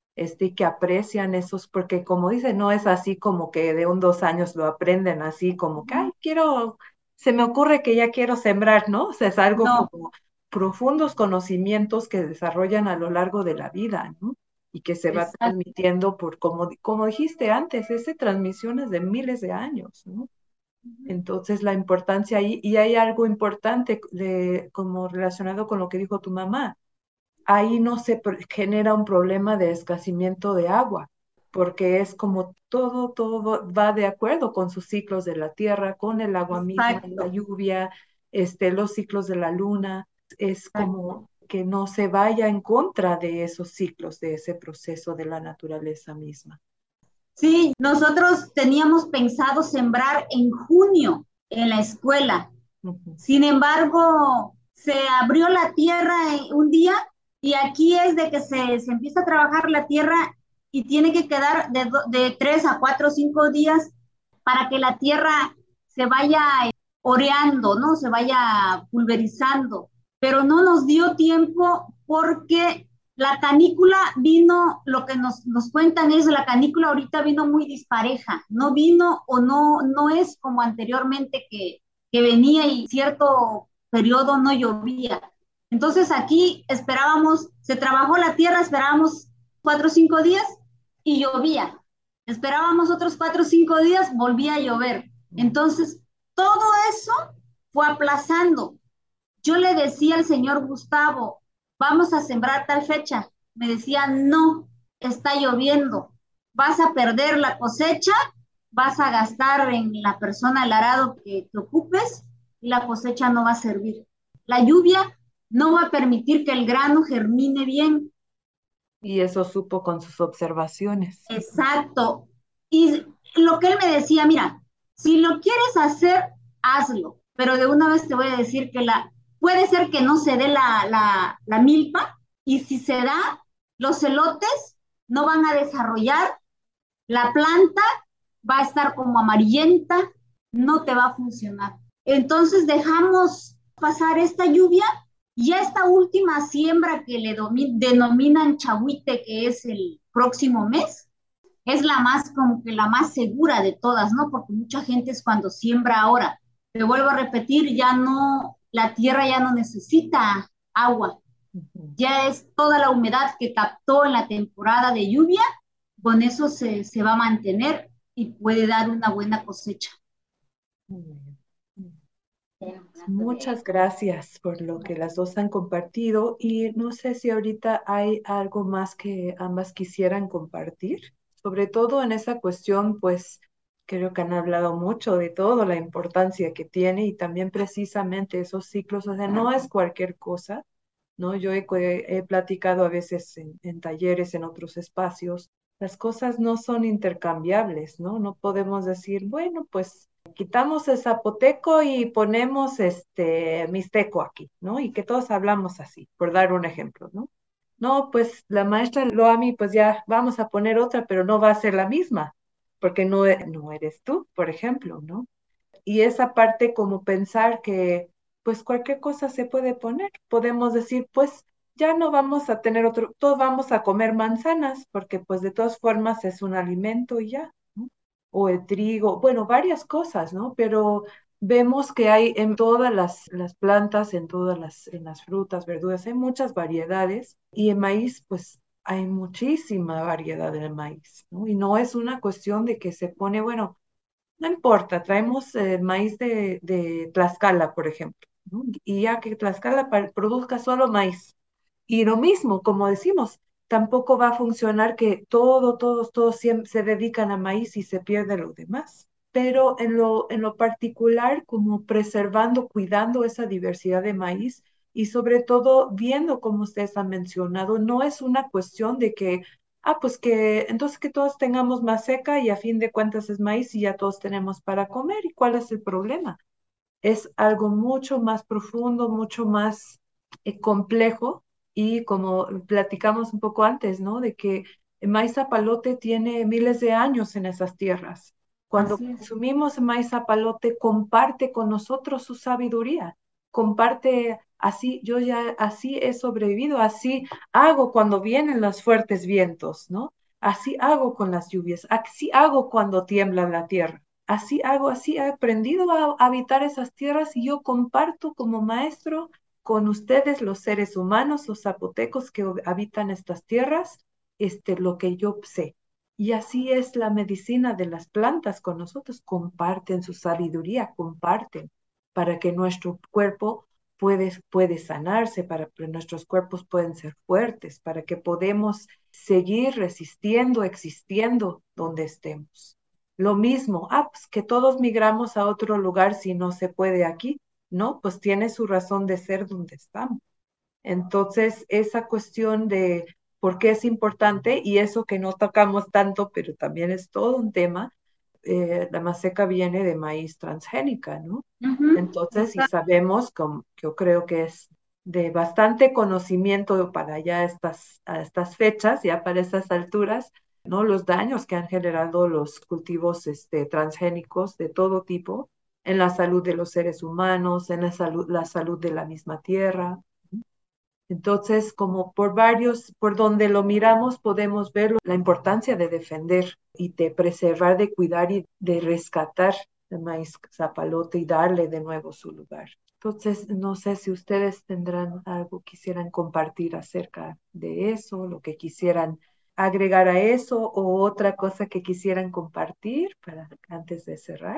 y que aprecian esos, porque como dice, no es así como que de 2 años lo aprenden así como que, ay, quiero, se me ocurre que ya quiero sembrar, ¿no? O sea, es algo No, como profundos conocimientos que desarrollan a lo largo de la vida, ¿no? Y que se va exacto. transmitiendo por, como dijiste antes, ese transmisión es de miles de años, ¿no? Entonces, la importancia ahí, y hay algo importante como relacionado con lo que dijo tu mamá, ahí no se genera un problema de escasimiento de agua, porque es como todo va de acuerdo con sus ciclos de la tierra, con el agua misma, la Exacto. lluvia, los ciclos de la luna. Es Exacto. como que no se vaya en contra de esos ciclos, de ese proceso de la naturaleza misma. Sí, nosotros teníamos pensado sembrar en junio en la escuela. Ujú. Sin embargo, se abrió la tierra un día y aquí es de que se empieza a trabajar la tierra y tiene que quedar de 3 a 4 o 5 días para que la tierra se vaya oreando, ¿no? Se vaya pulverizando. Pero no nos dio tiempo porque la canícula vino, lo que nos cuentan es la canícula ahorita vino muy dispareja, no vino o no es como anteriormente que venía y cierto periodo no llovía. Entonces aquí esperábamos, se trabajó la tierra, esperábamos 4 o 5 días y llovía. Esperábamos otros 4 o 5 días, volvía a llover. Entonces, todo eso fue aplazando. Yo le decía al señor Gustavo, vamos a sembrar tal fecha. Me decía, no, está lloviendo, vas a perder la cosecha, vas a gastar en la persona al arado que te ocupes y la cosecha no va a servir. La lluvia no va a permitir que el grano germine bien. Y eso supo con sus observaciones. Exacto. Y lo que él me decía, mira, si lo quieres hacer, hazlo, pero de una vez te voy a decir que puede ser que no se dé la milpa y si se da, los elotes no van a desarrollar, la planta va a estar como amarillenta, no te va a funcionar. Entonces dejamos pasar esta lluvia y esta última siembra que le denominan chahuite, que es el próximo mes, es la más como que la más segura de todas, ¿no? Porque mucha gente es cuando siembra ahora. Te vuelvo a repetir, ya no, la tierra ya no necesita agua, Ujú. ya es toda la humedad que captó en la temporada de lluvia, con eso se va a mantener y puede dar una buena cosecha. Muy bien. Muchas gracias por lo que las dos han compartido y no sé si ahorita hay algo más que ambas quisieran compartir, sobre todo en esa cuestión, pues creo que han hablado mucho de todo, la importancia que tiene y también precisamente esos ciclos, o sea, no es cualquier cosa, ¿no? Yo he platicado a veces en talleres, en otros espacios, las cosas no son intercambiables, ¿no? No podemos decir, bueno, pues quitamos el zapoteco y ponemos mixteco aquí, ¿no? Y que todos hablamos así, por dar un ejemplo, ¿no? No, pues la maestra Loami, pues ya vamos a poner otra, pero no va a ser la misma, porque no eres tú, por ejemplo, ¿no? Y esa parte como pensar que pues cualquier cosa se puede poner. Podemos decir, pues ya no vamos a tener otro, todos vamos a comer manzanas, porque pues de todas formas es un alimento y ya, ¿no? O el trigo, bueno, varias cosas, ¿no? Pero vemos que hay en todas las plantas, en las frutas, verduras, hay muchas variedades y en maíz, pues hay muchísima variedad de maíz, ¿no? Y no es una cuestión de que se pone, bueno, no importa, traemos maíz de Tlaxcala, por ejemplo, ¿no? Y ya que Tlaxcala produzca solo maíz. Y lo mismo, como decimos, tampoco va a funcionar que todos siempre se dedican a maíz y se pierde lo demás. Pero en lo particular, como preservando, cuidando esa diversidad de maíz y sobre todo viendo, como ustedes han mencionado, no es una cuestión de que, pues que entonces que todos tengamos más seca y a fin de cuentas es maíz y ya todos tenemos para comer. ¿Y cuál es el problema? Es algo mucho más profundo, mucho más complejo y como platicamos un poco antes, ¿no? De que el maíz zapalote tiene miles de años en esas tierras. Cuando Así es. consumimos maíz zapalote, comparte con nosotros su sabiduría, comparte así, yo ya así he sobrevivido, así hago cuando vienen los fuertes vientos, ¿no? Así hago con las lluvias, así hago cuando tiembla la tierra. Así hago, así he aprendido a habitar esas tierras y yo comparto como maestro con ustedes, los seres humanos, los zapotecos que habitan estas tierras, lo que yo sé. Y así es la medicina de las plantas con nosotros, comparten su sabiduría, comparten para que nuestro cuerpo puede sanarse, para que nuestros cuerpos pueden ser fuertes, para que podemos seguir resistiendo, existiendo donde estemos. Lo mismo, pues que todos migramos a otro lugar si no se puede aquí, ¿no? Pues tiene su razón de ser donde estamos. Entonces, esa cuestión de por qué es importante y eso que no tocamos tanto, pero también es todo un tema, la maseca viene de maíz transgénica, ¿no? Ujú. Entonces, y sabemos, como, yo creo que es de bastante conocimiento para ya a estas fechas, ya para estas alturas, ¿no? Los daños que han generado los cultivos transgénicos de todo tipo en la salud de los seres humanos, en la salud de la misma tierra. Entonces, como por donde lo miramos, podemos ver la importancia de defender y de preservar, de cuidar y de rescatar el maíz zapalote y darle de nuevo su lugar. Entonces, no sé si ustedes tendrán algo que quisieran compartir acerca de eso, lo que quisieran agregar a eso o otra cosa que quisieran compartir para antes de cerrar.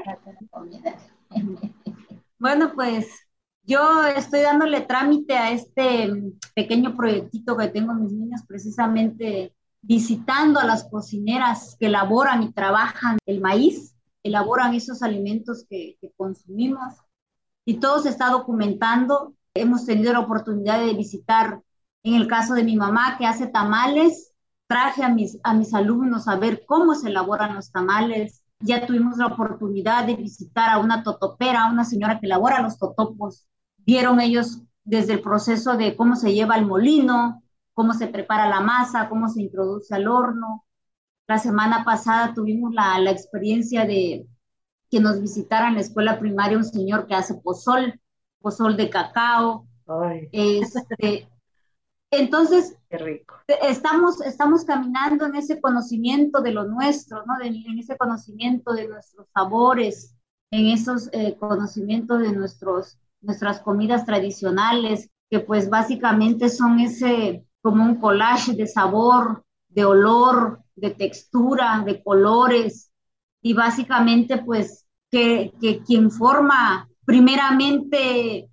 Bueno, pues yo estoy dándole trámite a este pequeño proyectito que tengo mis niños, precisamente visitando a las cocineras que elaboran y trabajan el maíz, elaboran esos alimentos que consumimos y todo se está documentando. Hemos tenido la oportunidad de visitar, en el caso de mi mamá que hace tamales, traje a mis alumnos a ver cómo se elaboran los tamales. Ya tuvimos la oportunidad de visitar a una totopera, a una señora que elabora los totopos. Vieron ellos desde el proceso de cómo se lleva al molino, cómo se prepara la masa, cómo se introduce al horno. La semana pasada tuvimos la experiencia de que nos visitara en la escuela primaria un señor que hace pozol de cacao. Ay, Este, entonces, qué rico. estamos caminando en ese conocimiento de lo nuestro, ¿no? En ese conocimiento de nuestros sabores, en esos conocimientos de nuestras comidas tradicionales, que pues básicamente son ese como un collage de sabor, de olor, de textura, de colores, y básicamente pues que quien forma primeramente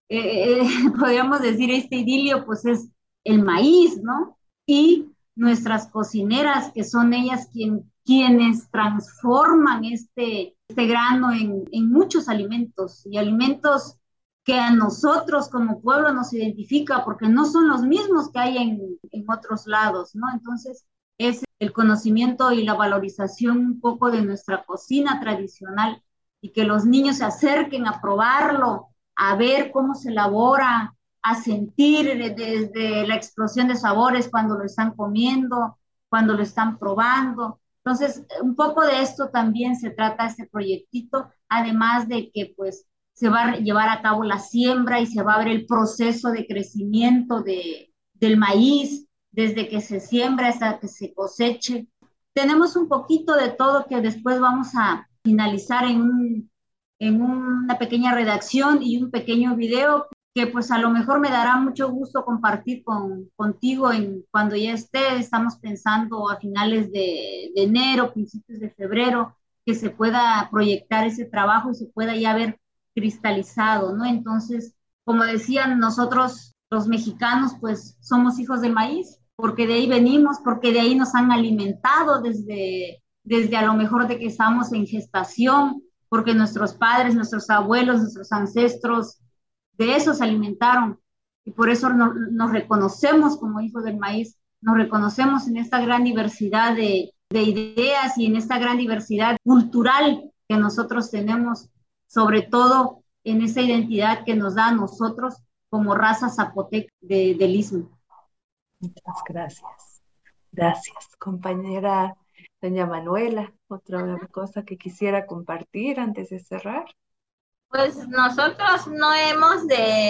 podríamos decir, este idilio, pues es el maíz, ¿no? Y nuestras cocineras, que son ellas quienes transforman este grano en muchos alimentos y alimentos que a nosotros como pueblo nos identifica porque no son los mismos que hay en otros lados, ¿no? Entonces, es el conocimiento y la valorización un poco de nuestra cocina tradicional y que los niños se acerquen a probarlo, a ver cómo se elabora, a sentir desde la explosión de sabores cuando lo están comiendo, cuando lo están probando. Entonces, un poco de esto también se trata este proyectito, además de que pues se va a llevar a cabo la siembra y se va a ver el proceso de crecimiento del maíz, desde que se siembra hasta que se coseche. Tenemos un poquito de todo que después vamos a finalizar en una pequeña redacción y un pequeño video que pues a lo mejor me dará mucho gusto compartir contigo cuando ya estamos pensando a finales de enero, principios de febrero, que se pueda proyectar ese trabajo y se pueda ya ver cristalizado, ¿no? Entonces, como decían nosotros los mexicanos, pues somos hijos del maíz, porque de ahí venimos, porque de ahí nos han alimentado desde a lo mejor de que estamos en gestación, porque nuestros padres, nuestros abuelos, nuestros ancestros de eso se alimentaron y por eso nos reconocemos como hijos del maíz, nos reconocemos en esta gran diversidad de ideas y en esta gran diversidad cultural que nosotros tenemos, sobre todo en esa identidad que nos da a nosotros como raza zapoteca del Istmo. Muchas gracias. Gracias, compañera doña Manuela. Otra cosa que quisiera compartir antes de cerrar. Pues nosotros no hemos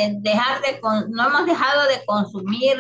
no hemos dejado de consumir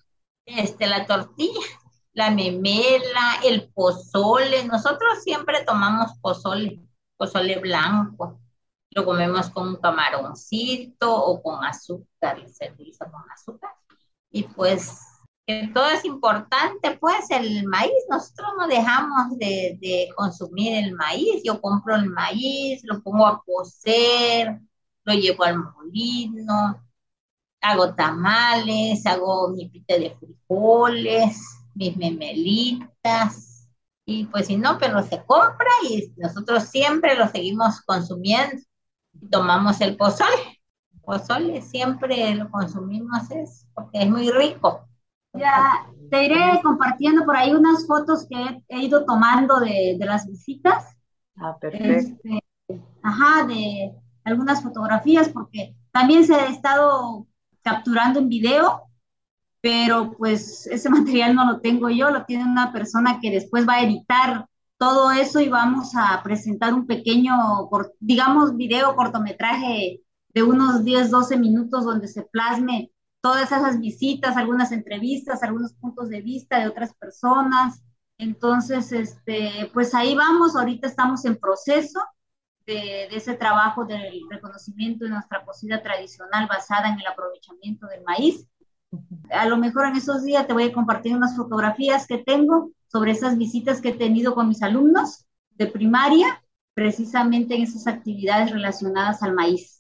la tortilla, la memela, el pozole. Nosotros siempre tomamos pozole blanco. Lo comemos con un camaroncito o con azúcar, se utiliza con azúcar. Y pues que todo es importante, pues el maíz, nosotros no dejamos de consumir el maíz. Yo compro el maíz, lo pongo a cocer, lo llevo al molino, hago tamales, hago mi pita de frijoles, mis memelitas, y pues si no, pero se compra y nosotros siempre lo seguimos consumiendo. Y tomamos el pozole. Pozole siempre lo consumimos eso, porque es muy rico. Ya te iré compartiendo por ahí unas fotos que he ido tomando de las visitas. Perfecto. Ajá, de algunas fotografías, porque también se ha estado capturando en video, pero pues ese material no lo tengo yo, lo tiene una persona que después va a editar todo eso y vamos a presentar un pequeño, digamos, video cortometraje de unos 10, 12 minutos donde se plasme todas esas visitas, algunas entrevistas, algunos puntos de vista de otras personas. Entonces, pues ahí vamos, ahorita estamos en proceso de ese trabajo del reconocimiento de nuestra cocina tradicional basada en el aprovechamiento del maíz. A lo mejor en esos días te voy a compartir unas fotografías que tengo sobre esas visitas que he tenido con mis alumnos de primaria, precisamente en esas actividades relacionadas al maíz.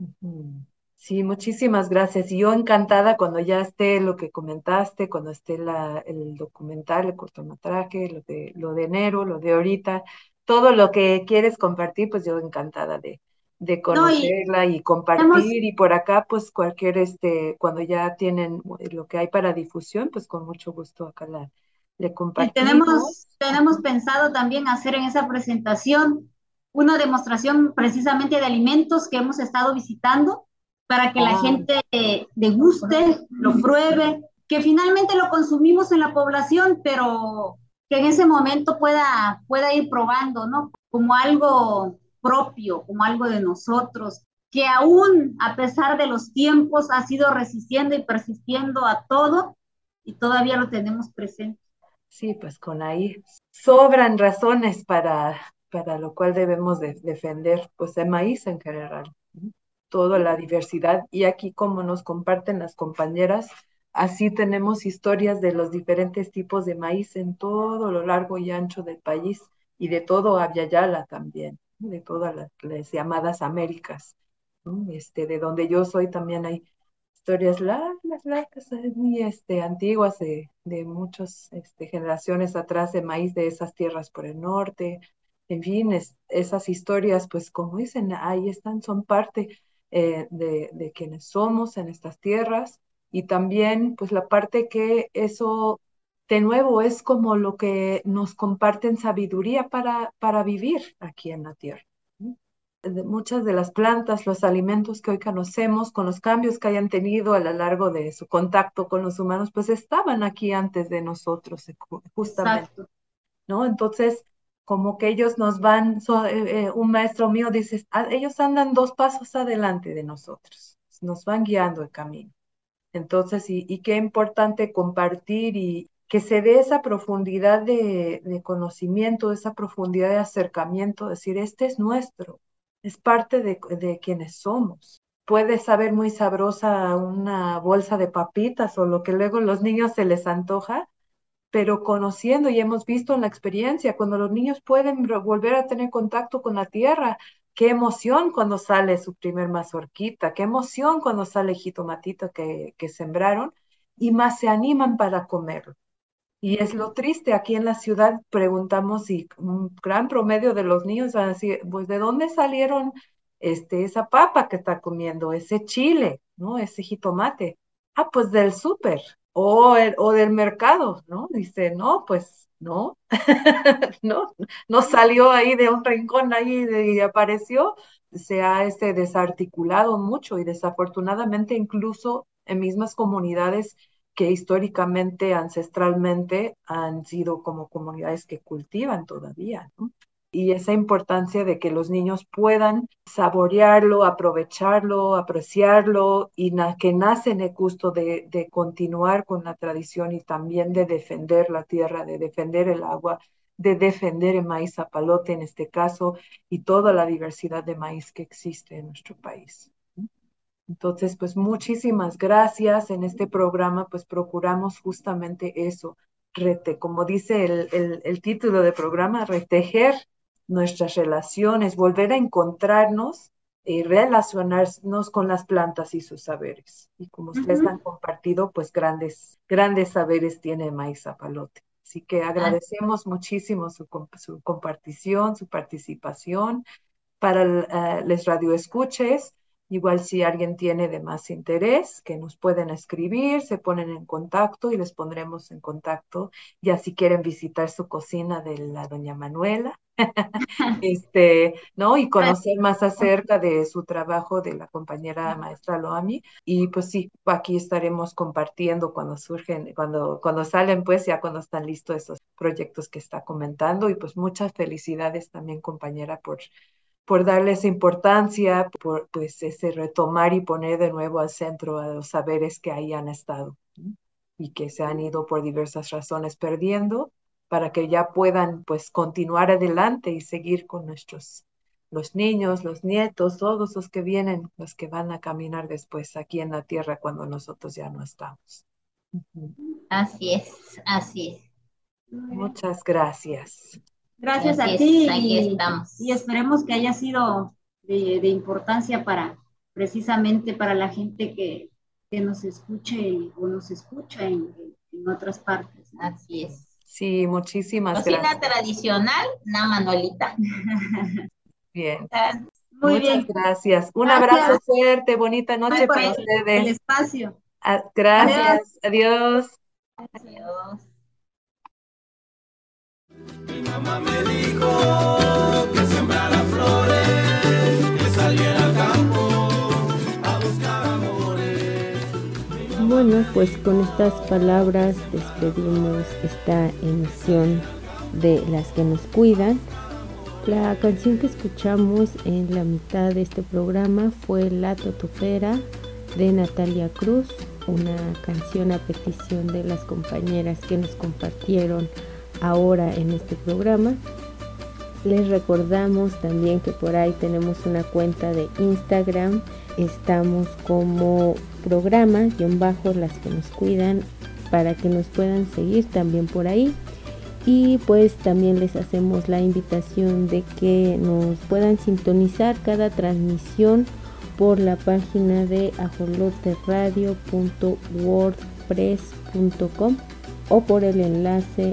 Sí, muchísimas gracias. Y yo encantada cuando ya esté lo que comentaste, cuando esté el documental, el cortometraje, lo de enero, lo de ahorita, todo lo que quieres compartir, pues yo encantada de conocerla y compartir. Y por acá, pues cualquier, cuando ya tienen lo que hay para difusión, pues con mucho gusto acá le compartimos. Y tenemos pensado también hacer en esa presentación una demostración precisamente de alimentos que hemos estado visitando para que la gente deguste, lo pruebe, que finalmente lo consumimos en la población, pero que en ese momento pueda ir probando, ¿no? Como algo propio, como algo de nosotros, que aún a pesar de los tiempos ha sido resistiendo y persistiendo a todo y todavía lo tenemos presente. Sí, pues con ahí sobran razones para lo cual debemos de defender pues el maíz en general, ¿no? Toda la diversidad, y aquí como nos comparten las compañeras, así tenemos historias de los diferentes tipos de maíz en todo lo largo y ancho del país y de todo Avyala también, ¿no? De todas las llamadas Américas, ¿no? De donde yo soy también hay historias largas, muy antiguas de muchas generaciones atrás de maíz de esas tierras por el norte. En fin, esas historias, pues como dicen, ahí están, son parte de quienes somos en estas tierras, y también pues la parte que eso de nuevo es como lo que nos comparten sabiduría para vivir aquí en la tierra, ¿no? Muchas de las plantas, los alimentos que hoy conocemos, con los cambios que hayan tenido a lo largo de su contacto con los humanos, pues estaban aquí antes de nosotros, justamente. Exacto. ¿No? Entonces, como que ellos nos van, un maestro mío dice, ellos andan 2 pasos adelante de nosotros, nos van guiando el camino. Entonces, y qué importante compartir y que se dé esa profundidad de conocimiento, esa profundidad de acercamiento, decir, este es nuestro, es parte de quienes somos, puede saber muy sabrosa una bolsa de papitas o lo que luego los niños se les antoja, pero conociendo y hemos visto en la experiencia, cuando los niños pueden volver a tener contacto con la tierra, qué emoción cuando sale su primer mazorquita, qué emoción cuando sale jitomatito que sembraron y más se animan para comerlo. Y es lo triste, aquí en la ciudad preguntamos y un gran promedio de los niños van a decir, pues ¿de dónde salieron esa papa que está comiendo, ese chile, ¿no? Ese jitomate? Ah, pues del súper o del mercado, ¿no? Dice, no, pues no, no, no salió ahí de un rincón ahí y apareció, se ha desarticulado mucho y desafortunadamente incluso en mismas comunidades que históricamente, ancestralmente, han sido como comunidades que cultivan todavía, ¿no? Y esa importancia de que los niños puedan saborearlo, aprovecharlo, apreciarlo y que nace en el gusto de continuar con la tradición y también de defender la tierra, de defender el agua, de defender el maíz zapalote en este caso y toda la diversidad de maíz que existe en nuestro país. Entonces, pues muchísimas gracias. En este programa, pues procuramos justamente eso, como dice el título del programa, retejer nuestras relaciones, volver a encontrarnos y relacionarnos con las plantas y sus saberes. Y como ustedes han compartido, pues grandes saberes tiene Maíz Zapalote. Así que agradecemos muchísimo su compartición, su participación para les radioescuches. Igual si alguien tiene de más interés, que nos pueden escribir, se ponen en contacto y les pondremos en contacto. Ya si quieren visitar su cocina de la doña Manuela, ¿no? Y conocer más acerca de su trabajo de la compañera maestra Loami. Y pues sí, aquí estaremos compartiendo cuando surgen, cuando salen, pues ya cuando están listos esos proyectos que está comentando. Y pues muchas felicidades también, compañera, por darles importancia, por pues ese retomar y poner de nuevo al centro a los saberes que ahí han estado, ¿no? Y que se han ido por diversas razones perdiendo para que ya puedan pues continuar adelante y seguir con los niños, los nietos, todos los que vienen, los que van a caminar después aquí en la tierra cuando nosotros ya no estamos. Así es, así es. Muchas gracias. Gracias a Así ti es, aquí estamos. y esperemos que haya sido de importancia precisamente para la gente que nos escuche o nos escucha en otras partes, ¿no? Así es. Sí, muchísimas Cocina gracias. tradicional, una Manolita. Bien. Muy Muchas bien. gracias. Un Gracias. abrazo fuerte, bonita noche Por para el ustedes. espacio. Gracias. Adiós. Adiós. Mi mamá me dijo que sembrara flores, que saliera al campo a buscar amores. Bueno, pues con estas palabras despedimos esta emisión de Las que nos cuidan. La canción que escuchamos en la mitad de este programa fue La Totopera de Natalia Cruz, una canción a petición de las compañeras que nos compartieron ahora en este programa. Les recordamos también que por ahí tenemos una cuenta de Instagram, estamos como programa-las que nos cuidan, para que nos puedan seguir también por ahí. Y pues también les hacemos la invitación de que nos puedan sintonizar cada transmisión por la página de ajoloteradio.wordpress.com o por el enlace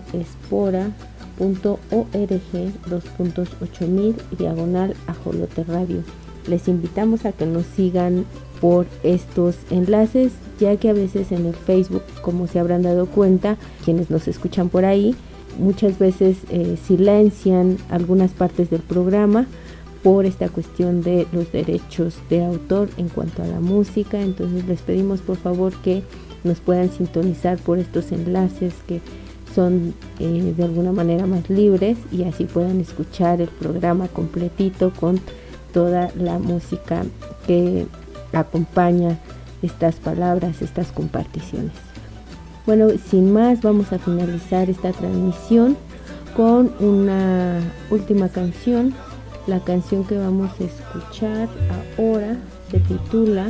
espora.org/8000/ajolote radio. Les invitamos a que nos sigan por estos enlaces, ya que a veces en el Facebook, como se habrán dado cuenta quienes nos escuchan por ahí, muchas veces silencian algunas partes del programa por esta cuestión de los derechos de autor en cuanto a la música. Entonces les pedimos por favor que nos puedan sintonizar por estos enlaces que son de alguna manera más libres, y así puedan escuchar el programa completito con toda la música que acompaña estas palabras, estas comparticiones. Bueno, sin más, vamos a finalizar esta transmisión con una última canción La canción que vamos a escuchar ahora se titula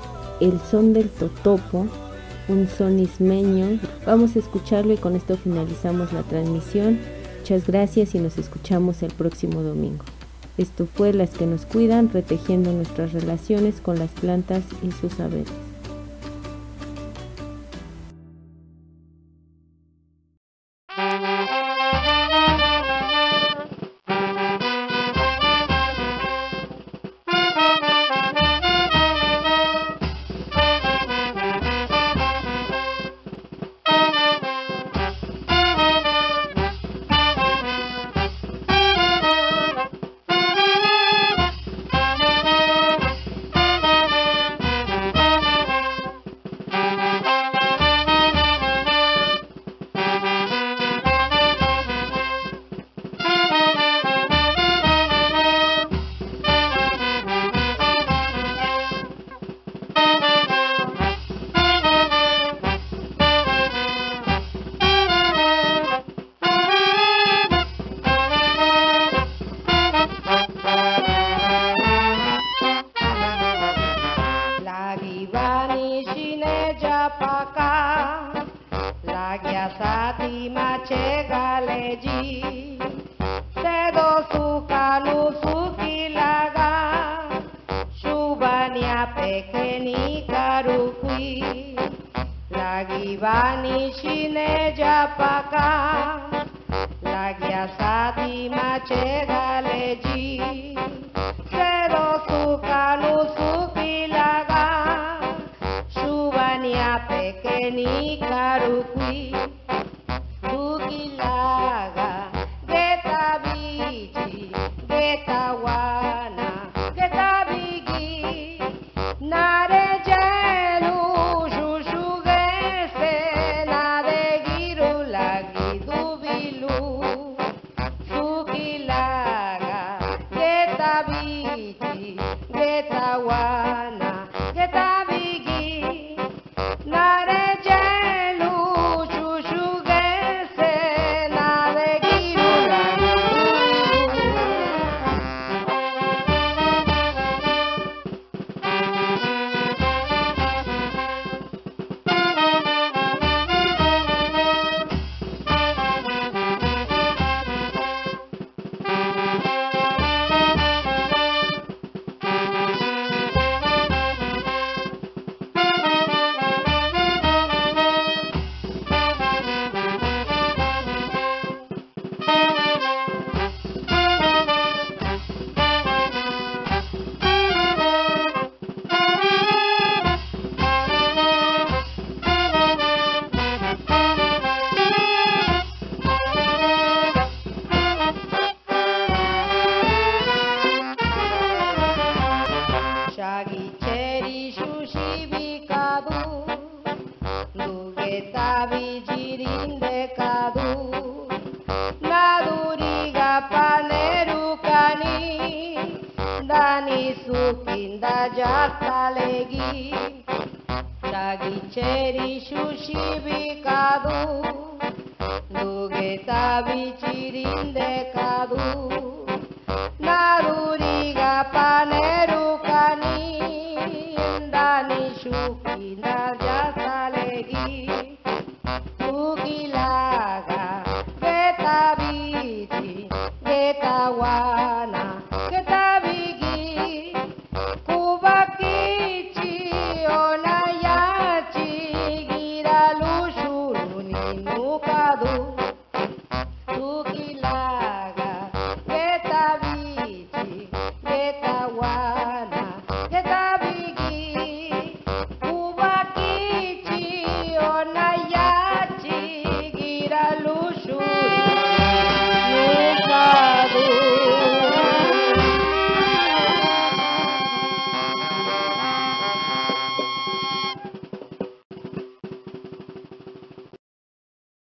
El son del totopo, un son ismeño. Vamos a escucharlo y con esto finalizamos la transmisión. Muchas gracias y nos escuchamos el próximo domingo. Esto fue Las que nos cuidan, retejiendo nuestras relaciones con las plantas y sus saberes. Naduriga pan